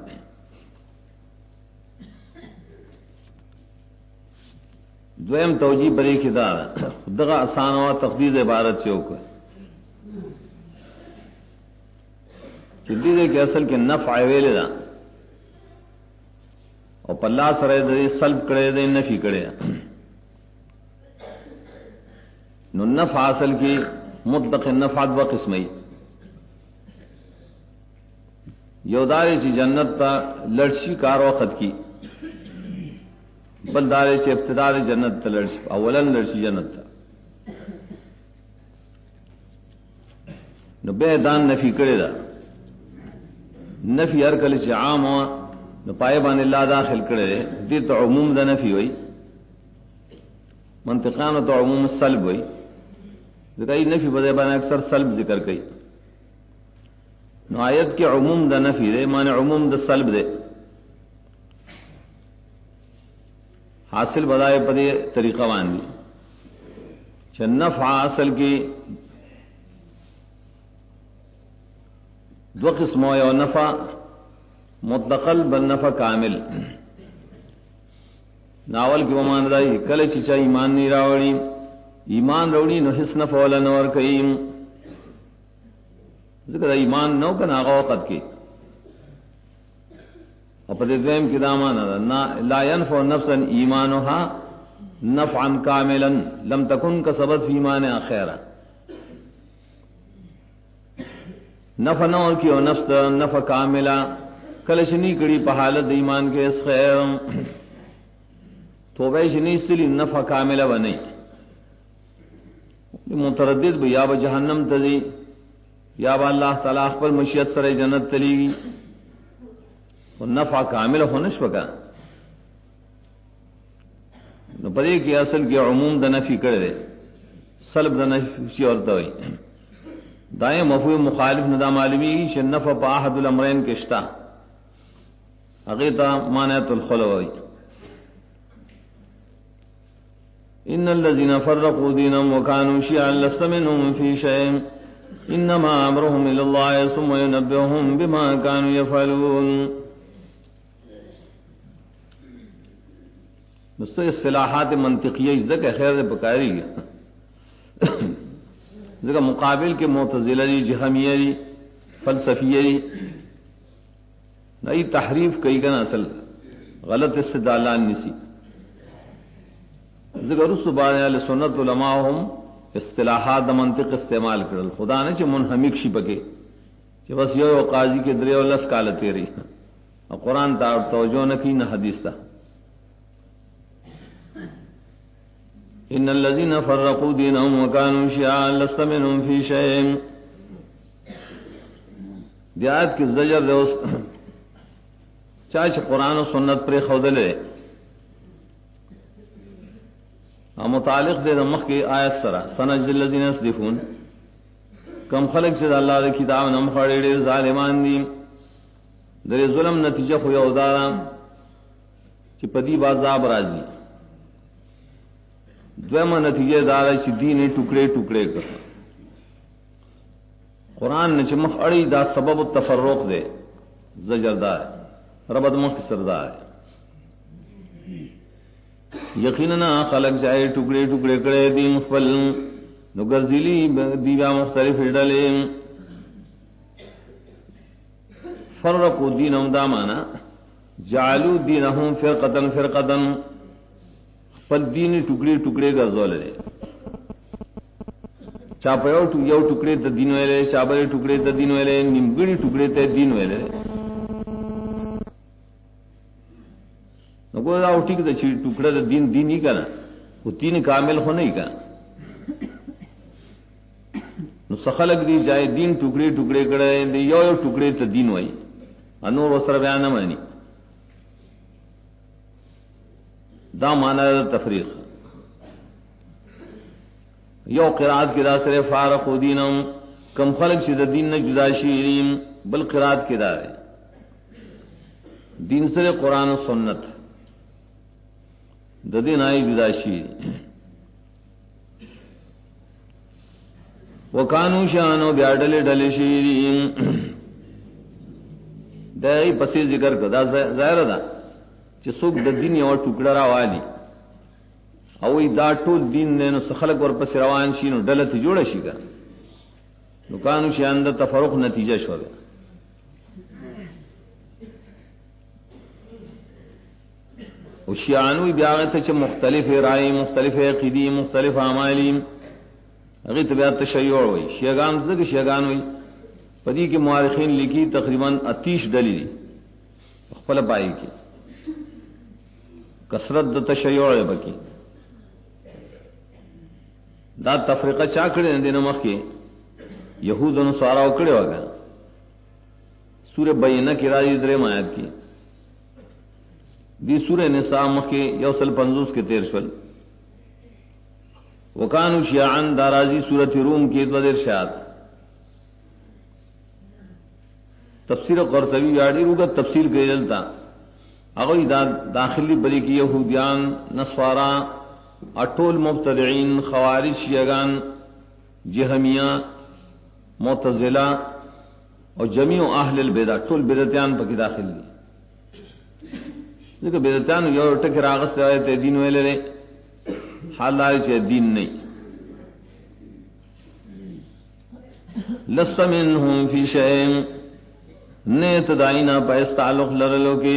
دویم توجیه بری کې دا دغه آسان او تقدیر عبارت سے وکړه چې دې کې اصل کې نفع ویل دا او په الله سره دې سلب کړي دې نفي کړي نو نفع اصل کی مطلق نفع دو قسمئی یودارے چی جنت تا لڑشی کار وقت کی بلدارے چی ابتدار جنت تا لڑشی اولا لڑشی جنت تا نو بے دان نفی کرے دا نفی ہر کل چی عام ہوا نو پائے بان اللہ داخل کرے دی تو عموم دا نفی ہوئی منطقان تو عموم سلب ہوئی ذکر نفی بدے بانے اکثر سلب ذکر کئی نو آیت کے عموم دا نفی دے مانے عموم دا سلب دے حاصل بدائے پدے طریقہ باندھی چھ نفع اصل کی دو قسموں یا نفع مطلقل بل نفع کامل ناول کی ومان دائی کل چچا ایمان نہیں راوڑی ایمان روڑی نو حس نفع ولا نور کئیم ذکر ایمان نو کنا آغا وقت کی اپا دیدویم کی دامانا لا ينفع نفسا ایمانها نفعا کاملا لم تکن کسبت فی ایمانها خیرا نفع نور کی و نفس نفع کاملا کلشنی کڑی پا حالت ایمان کے اس خیر توبہ شنی استلی نفع کاملا بنی متردد بھی یا با جہنم تزی یا با اللہ تعالیٰ اخبر مشیت سر جنت تلیگی نفع کامل ہونش بکا نو پدے کی اصل کی عموم دا نفی کردے سلب دا نفی اور توئی دائیں مفہوم مخالف ندا معلومی کہ نفع پا احد الامرین کشتا اغیتا مانیت الخلوی ان الذين فرقوا دينهم وكانوا شيعا لست منهم في شيء انما امرهم الى الله ثم ينبئهم بما كانوا يفعلون نص اصطلاحات منطقیہ ذکر خیر بکاری ذکر مقابل کے معتزلہ جہمیہ فلسفیہ نئی تحریف کئی گنا اصل غلط استدلال نسی ذکر رسول علیہ سنت علماء ہم اصطلاحات منطق استعمال کرل خدا نے چھ منہمک شی پکے چھ بس یو قاضی کے درے ولس کالتے رہی اور قرآن تا توجہ نہ کی نہ حدیث تا ان الذين فرقوا دينهم وكانوا شيعا لست منهم في شيء دیات کی زجر دوست چاہے قرآن و سنت پر خودلے متعلق دے نمخ کی آیت سرا سنجد الذین یصدفون کم خلق سے اللہ دے کتاب نم خڑے ظالمان دی در ظلم نتیجہ خو یو دارا چې پدی بازاب راضی دویمہ نتیجہ دارا چې دین ٹکڑے ٹکڑے کر قرآن نے چمخ اڑی دا سبب التفرق دے زجردار ربط مخ سردار یقیناً خلق جائے ٹکڑے ٹکڑے کرے دی مخبل نو گرزیلی دیویا مختلف ڈلے فرقوا دینہم دامانا جعلوا دینہم فرقتن فرقتن پل دین ٹکڑے ٹکڑے گرزول لے چاپا یو ٹکڑے تا دین ویلے چاپا ٹکڑے تا دین ویلے نمگڑی ٹکڑے تا دین ویلے نگو دا ٹھیک دا چھ ٹکڑا دا دین دین ہی کنا وہ دین کامل ہو نہیں کنا نو سخلق دی جائے دین ٹکڑے ٹکڑے کڑے دی یو یو ٹکڑے تا دین وائی انور وسر بیان مانی دا مانا دا تفریق یو قرآت کی دا سر فارق و دینم کم خلق چھ دا دین نا جدا شیرین بل قرآت کی دا ہے دین سے قرآن و سنت ددین آئی جداشی وکانو شانو بیا ڈلے ڈلے شیرین دای پسی ذکر کدا ظاہر دا چې څوک د دین یو ټوکړه راوالي او دا ټول دین نه نو خلق ور پس روان شي نو ډله ته جوړه شي ګر نو کانو شان د تفرق نتیجه شو او شیانو بیا ته چې مختلف رائے مختلف عقیدی مختلف اعمالی هغه ته بیا تشیع وي شیعان زګ شیعان وي پدی کے مورخین لکھی تقریباً 30 دلیل خپل پای کی کثرت د تشیع بکی دا تفریقه چا کړي نه دینه مخ کې يهودونو سوارو کړي وګا سورہ بینہ کی راځي درې آیات کی دی سورہ نساء مخ کې 150 کې 13 شول وکانو شیعان دارازی سورۃ روم کی 2 ارشاد تفسیر قرطبی یاڑی روگا تفسیر کے جلتا اگوی داخلی بری کی یہودیان نصارا اٹول مبتدعین خوارج شیعگان جہمیہ معتزلہ اور جمیع اہل البدع ٹول بدعتیان پکی داخل دی لیکن بدعتیان یو ٹک راغس آئے تے دین ویلے رے حال آئے چھے دین نہیں لست منہم فی شئیم نیت دائنا پیس تعلق لرلو کے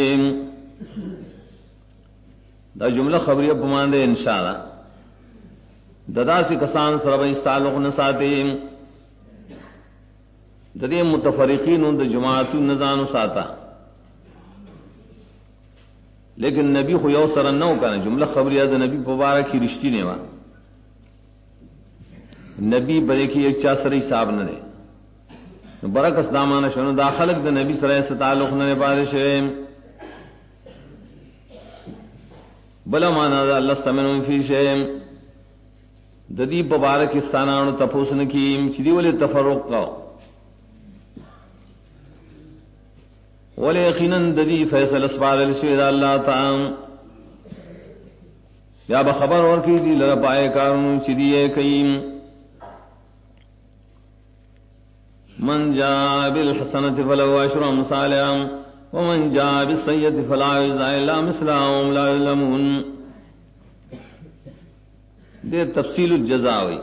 دا جملہ خبریہ پماندے انشاءاللہ ددا سی کسان سرب اس تعلق نساتے ددی متفرقین دا جماعت نزان ساتا لیکن نبی خو یو سر نو کنا جملہ خبریہ دا نبی مبارک کی رشتی نیوا نبی بلے کی ایک چا سر حساب نہ دے برک اسلامان شنو داخلق دا نبی صلی اللہ علیہ تعلق نہ بارش بلا مانا دا اللہ سمنو فی شیم ددی مبارک استانانو تپوسن کیم چدی ولی تفرق کا ولی یقینا ددی فیصل اسبار الشید اللہ تعالی یا بخبر اور کی دی لرپائے کارن چدی کئیم من جاء بالحسنة فله عشر أمثالها ومن جاء بالسيئة فلا يجزى إلا مثلها وهم لا يظلمون دے تفصیل الجزاوی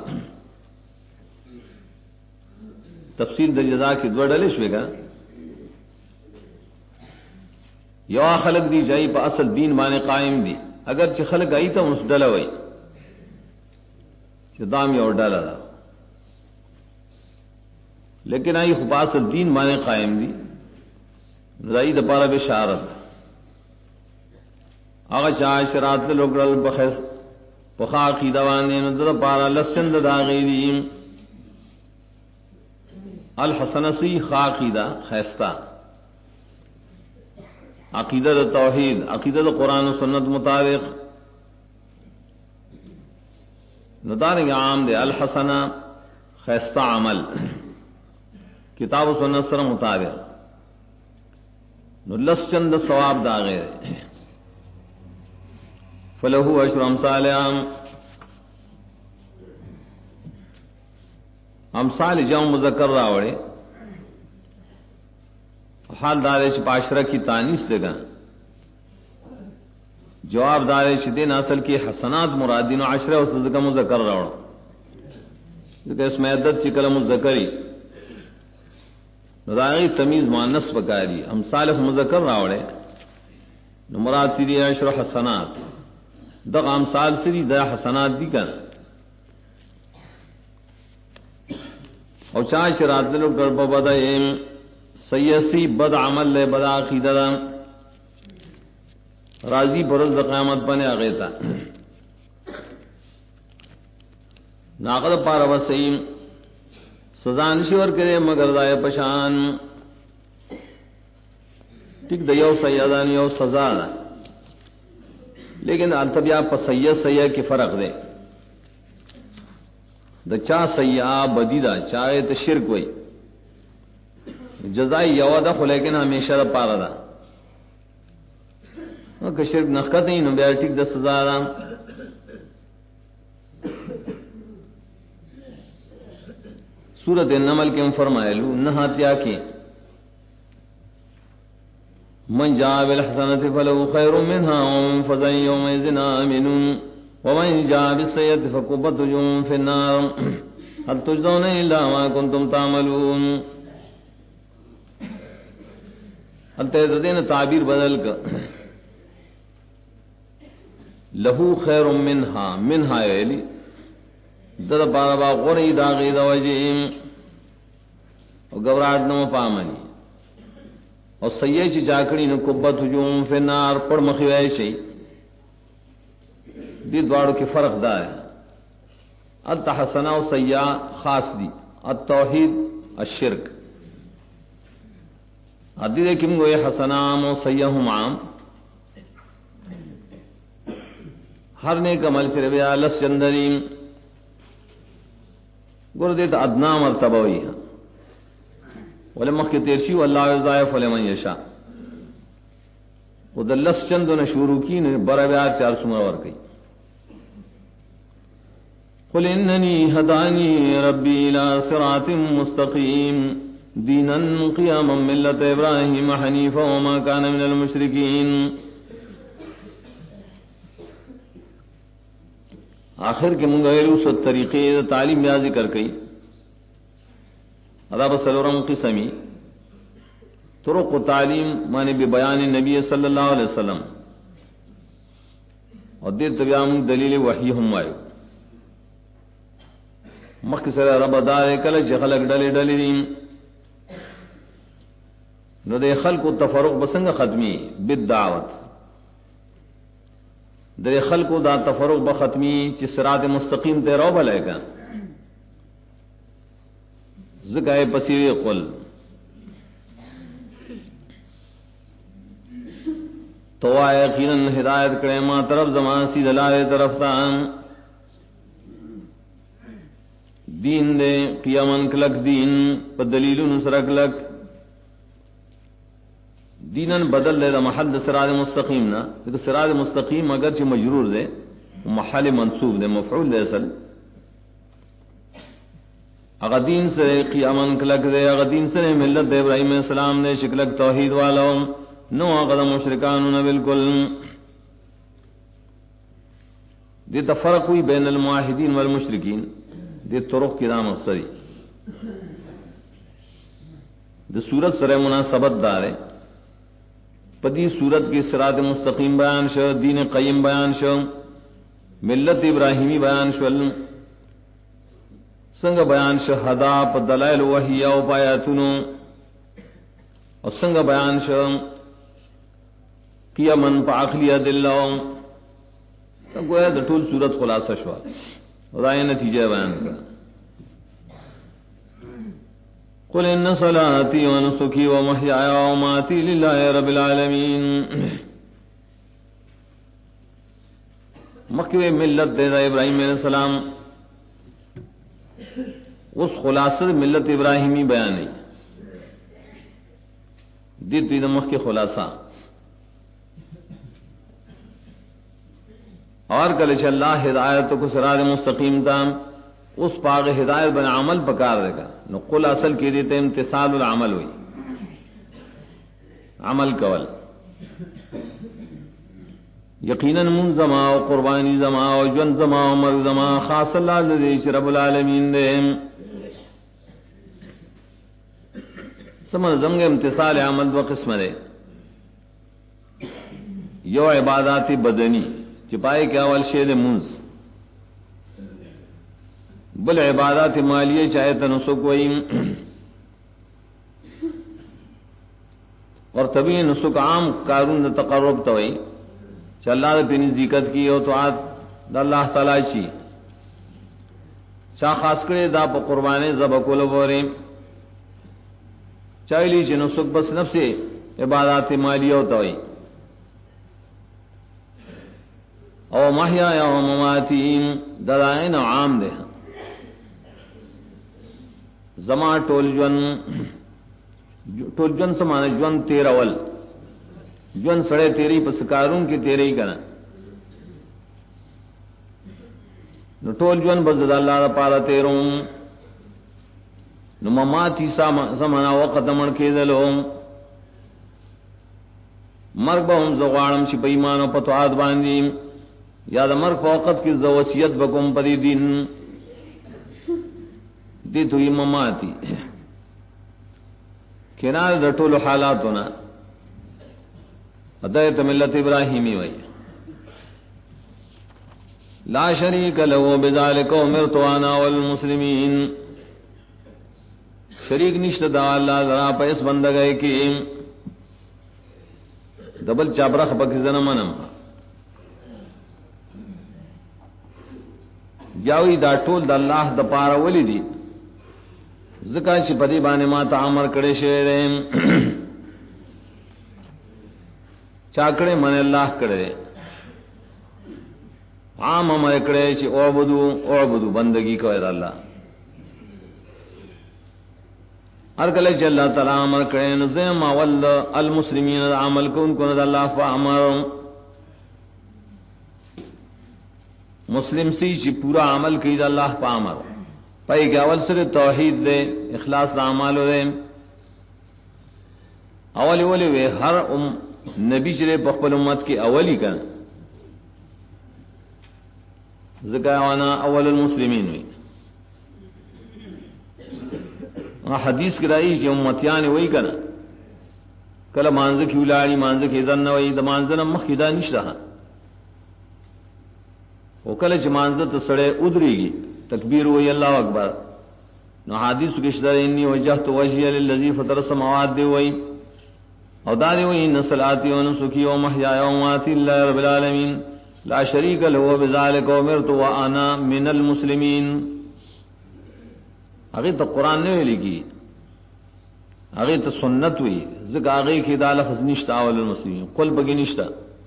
تفصیل د جزا کی دو ڈلے شوے گا یو خلق دی جائی پا اصل دین بانے قائم دی اگر چھ خلق آئی تا اس ڈلہ وئی چھ دام یو ڈلہ دا لیکن آئی خباس الدین مانے قائم دی رئی دپارا بشارت آغا چاہ شرات لوگ رل بخیص پخا عقیدوانے ندر پارا لسند داغی دیم الحسنسی خاقیدہ خیستہ عقیدہ توحید عقیدہ قرآن و سنت مطابق ندارنگ عام دے الحسنہ خیستہ عمل کتاب و سنت سر مطابق نو لس چند ثواب دا غیر فلہو عشر امثالها امثال جمع مذکر راوڑے حال دارے چھ پاشرہ کی تانیس دے گا جواب دارے چھ دین اصل کی حسنات مرادین و عشرہ و صدقہ مذکر راوڑا لیکن اس میں عدد چھ کلم مذکری نظاری تمیز مؤنث بکاری ہم صالح مذکر راوڑے نو مراد تیری عشر حسنات دغ امثال سری دا حسنات دی کن او چاہ شرات دلو گربا بدا ایم سیسی بد عمل لے بدا عقیدہ دا راضی برز دا قیامت بنے اغیتا ناقد پارا وسیم سزا نشور کرے مگر دائے پشان ٹک دا یو سیادان یو سزا دا لیکن التبیا پا سیہ کی فرق دے دا چا سیاہ بدی دا چاہے تا شرک وئی جزائی یو دا خو لیکن ہمیشہ دا پارا دا کہ شرک نخت ہی نو بیا ٹھیک د سزا دا سورۃ النمل کے فرمائلو نہاتیا کی من جاء بالحسنۃ فله خیر منها ومن فزع يومئذ آمن ومن جاء بالسيئة فكبت وجوههم في النار هل تجزون الا ما كنتم تعملون. التدین تعبیر بدل کر لہو خیر منها یلی در بارا با غری دا غید وجیم و گوراٹ نو پامنی اور سیئے چی چاکڑی نو کبت ہجوم فی النار پڑ مخیوئے چی دی دوارو کی فرق دا ہے. التحسنہ و سیئہ خاص دی التوحید الشرک ادی دے کم گوئے حسنام و سیئہم عام ہر نیک عمل چرے بیا لس جندریم گردیت ادنا مرتبہ ہوئی ہے ولمخ کی تیرشی واللہ یضاعف لمن یشاء وہ دلس چند نے شروع کی نے برا بیار 400 اور گئی. قل اننی ہدانی ربی الى صراط مستقیم دینا قیاما ملت ابراہیم حنیفا وما کان من المشرکین. آخر کے منگویلو سو طریقے تعلیم بیا ذکر کئی اداب سلورم قسمی طرق و تعلیم مانے بیان نبی صلی اللہ علیہ وسلم اور دیر طبیعام دلیل وحی ہم آئے مخی سر رب دار کلچ خلق ڈلی ڈلی دیم نو دے خلق و تفرق بسنگ ختمی بالدعوت دے خلق و دا تفرق بختمی چی صراط مستقیم تے رو بلے گا ذکائے پسیر قل تو آئے یقیناً ہدایت کرے ما طرف زمان سی دلالے طرف تان دین دے قیامن کلک دین پا دلیل نسرک لک دینن بدل دے دا محل دا صراط مستقیم نا لیکن صراط مستقیم اگرچہ مجرور دے محل منصوب دے مفعول دے اصل اگر دین سے قیامن کلک دے اگر دین سے ملت دے ابراہیم علیہ السلام دے شکلک توحید والا نو اگر مشرکانون بالکل دی تفرق ہوئی بین المعاہدین والمشرکین دی طرق کی رام اقصری دی صورت سر مناسبت دارے پدی صورت کی صراط مستقیم بیان شو دین قیم بیان شو ملت ابراہیمی بیان شو سنگ بیان شو ہدا پا دلائل وحی او پایاتونو اور سنگ بیان شو کیا من پا عقلی دلو گویا دا طول صورت خلاصہ شو رائے نتیجہ بیان کرا. قل ان صلاتي ونسكي ومحياي ومماتي لله رب العالمين. مکہ ملت دے ابراہیم علیہ السلام اس خلاصہ ملت ابراہیمی بیان ہے دیتی مکھ کے خلاصہ اور کلش اللہ ہدایت کو صراط مستقیم تام اس پاگ ہدایت بن عمل پکار دے گا نو قل اصل کی دیتے امتصال العمل ہوئی عمل کول یقیناً من زما و قربانی زما و جن زما و مر زما خاص اللہ لذیش رب العالمین دے سمجھ زمگ امتصال عمل و قسم دے یو عبادات بدنی چپائے کے اول شید منز بل عبادات مالیہ چاہے تنسک وئیم اور طبی نسک عام کارون تقرب توئی چا اللہ دا پینی ذکت کی او تو آت دا اللہ تعالی چی چا خاص کرے دا پا قربانے زبکول بورے چاہیلی چی نسک بس نفس عبادات مالیہ توئی او محیا یا مماتیم دلائن عام دے زما ٹول جن سمانے جن تیرول جون سڑے تیری پسکارون کی تیری کنا نو ټول جون بزد اللہ دا پارا تیرون نو مماتی سمنا وقت من کے دلو مرگ با ہم زغوارم چی پا ایمان و پتوعات باندیم یاد مرگ پا وقت کی زوسیت بکم پدی دین دی توی مماتی کنار دا طول حالاتونا ادایت ملت ابراہیمی وی لا شریک لہو بذالک امرت انا والمسلمین شریک نشت دا اللہ ذرا پا اس بندگئے کی دبل چابرخ پکی زنمنم یاوی دا ټول دا اللہ دا پارا ولی دی ذکر چی پدی بانے ما تا عمر کڑے شیرے چاکڑے من اللہ کڑے عام عمر کڑے چی اعبدو بندگی کوئی دا اللہ ارکلے چی اللہ تعالی عمر کڑے نزیم اول المسلمین دا عمل کن کن دا اللہ فا عمر مسلم سی چی پورا عمل کی دا اللہ فا عمر پائی کہ اول سر توحید دے اخلاص دا عمالو دے اولی وے ہر نبی چرے پخپل امت کی اولی کن ذکر وانا اول المسلمین ہوئی حدیث کی رائیش یہ امتیان ہوئی کنا کل مانزک اولاری مانزک ادن ہوئی دا مانزن مخیدہ نش رہا وہ کل چی مانزت سڑے ادری گی تکبیر ہوئی اللہ اکبر نو حدیث کی شدر انی وجہت وجہی للذی فطر السماوات دے ہوئی او دارے ہوئی ان صلاتی و نسکی و محیای و ماتی اللہ رب العالمین لا شریک لہو بذالک امرت وانا من المسلمین اگے تو قرآن نے لکھی اگے تو سنت ہوئی ذکر آگے کی دا لفظ نشتا اول المسلمین قل بگی نشتا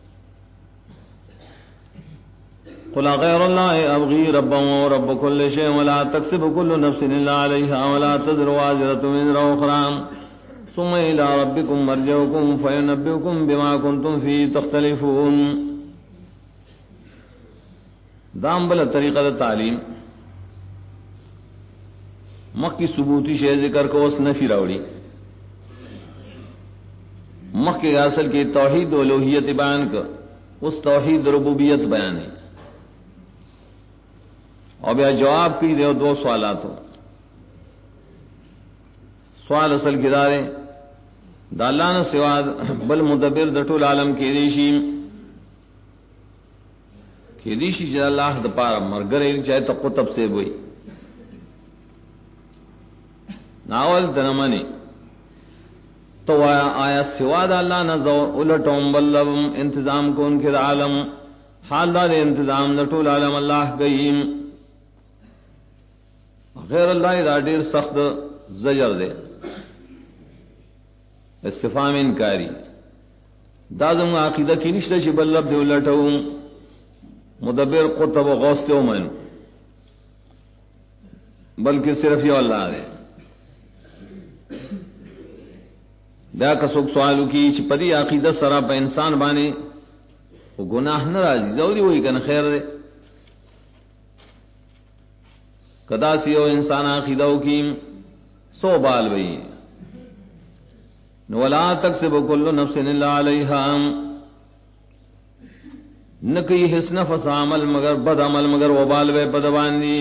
قل غیر اللہ ابغی ربا ورب کل شیء ولا تکسب کل نفس الا علیہا ولا تزر وازرۃ وزر اخرى ثم الى ربکم مرجعکم فینبئکم بما کنتم فیہ تختلفون. دام بلا طریقہ تعلیم مخ کی ثبوتی شے ذکر کو اس نفی راوڑی مخ کے اصل کی توحید الوہیت بیان کا اس توحید ربوبیت بیان ہے. اور بیا جواب کی دے دو سوالات ہو. سوال اصل کردارے دالان سواد بل مدبر دٹول عالم کی دیشی جا اللہ دپارا مرگر چاہے تو قطب سے بوئی ناول دنمانی تو آیا سواد اللہ نزو الٹوم بلبم انتظام کو ان کے عالم حال دار انتظام دٹول عالم اللہ گئیم غیر اللہ دا دیر سخت زجر دے استفام انکاری دازم عقیدہ کی نشتہ چی بلب دے الٹو مدبر قطب و غوث کے امین بلکہ صرف یہ اللہ دے دا کسوک سوالو کی چی پدی عقیدہ سرا پا انسان بانے وہ گناہ نرازی زوری ہوئی کن خیر دے کدا سیو انسان عقیدہ کی سو بال بئی ولا تکسب کل نفس الا علیہا نکی حس نفس عمل مگر بد عمل مگر وبال بے بدباندی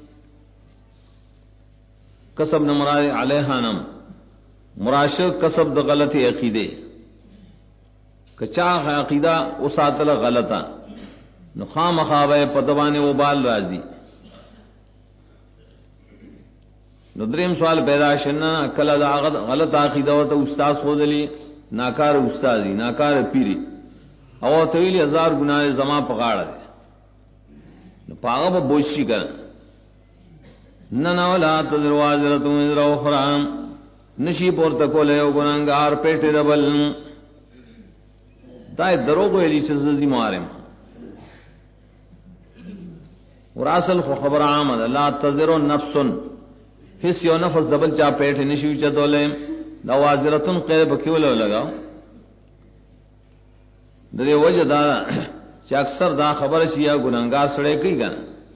کسب نمراد علیہا نم مراشق کسب دا غلطی عقیدے کچا عقیدہ اساتل غلطا نخام خوابے پدبانے وبال رازی. ندریم سوال پیدا شنا کلا دا غلط عقیدہ و تو استاذ خود لی ناکار استاذی ناکار پیری او طویلی ہزار گناہ زمان پکاڑ دے پاغا پا بوشی کر ننا ولا تذر وازرت وزر اخرى نشی پورتا کولے و گناہگار پیٹے ربل دائی دروگو ایلی چیزی معارم وراسل خو خبر آمد لا تذر نفس حس یو نفس دبل چا پیٹھ نشیو چا دولے دا وازرتن قید بکیولو لگاو درے وجہ دا چې اکثر دا خبر شیا گناہگار سڑے کی گا.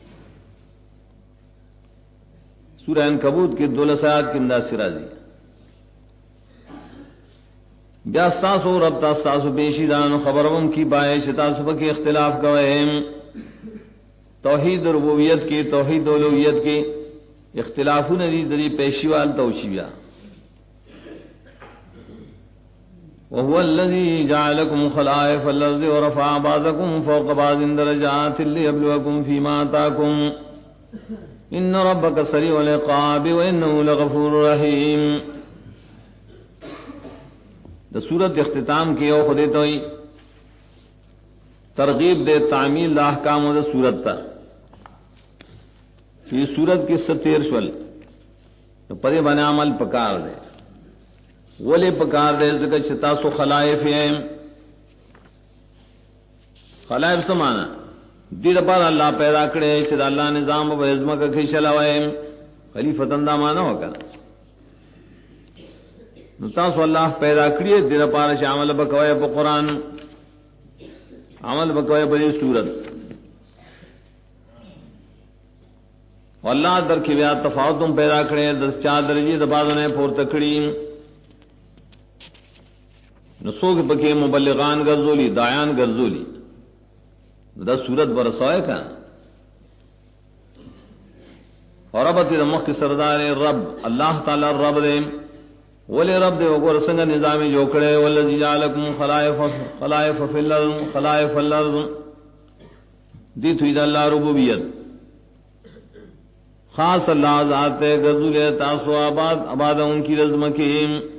سورہ عنکبوت کی 12 آیات کی انداز سے راضی بیا ساسو رب تا ساسو بیشی دان خبرون کی بائے شتا صبح کے اختلاف گوئے توحید ربوبیت کی توحید اولوہیت کی اختلافون دی دری پیشیوال توشی بیا. وهو الذي جعلكم خلائف الارض ورفع بعضكم فوق بعض درجات ليبلوكم فيما آتاكم ان ربك سريع العقاب وانه لغفور رحيم. دا سورت اختتام کی او خودی توئی ترغیب دے تعمیل دا احکام دا سورت تا یہ سورت کی 70 شول پدے بنا عمل پکار دے ولی پکار دے ذکر چتا سو خلائف ہیں. خلائف سمانا دیر پر اللہ پیدا کرے چد اللہ نظام و عظمہ کا کھیشلوائے خلیفتن دا مانا ہوگا نتاسو اللہ پیدا کریے دیر پارش عمل بکوئے پا قرآن عمل بکوئے پا سورت واللہ در کی بیاد تفاوتم پیدا کرے دس چار درجی دبادنے پور تکڑی نسوک پکے مبلغان گرزولی دایان گرزولی دا سورت برسوئے کا اور ربط مخ کی سردار رب اللہ تعالی رب دے ولی رب دے وگور سنگ نظامی جوکڑے والذی جعلکم خلائف الارض دی توید اللہ ربوبیت خاص اللہ ذات گرزول تاسو آباد ان کی رزم کی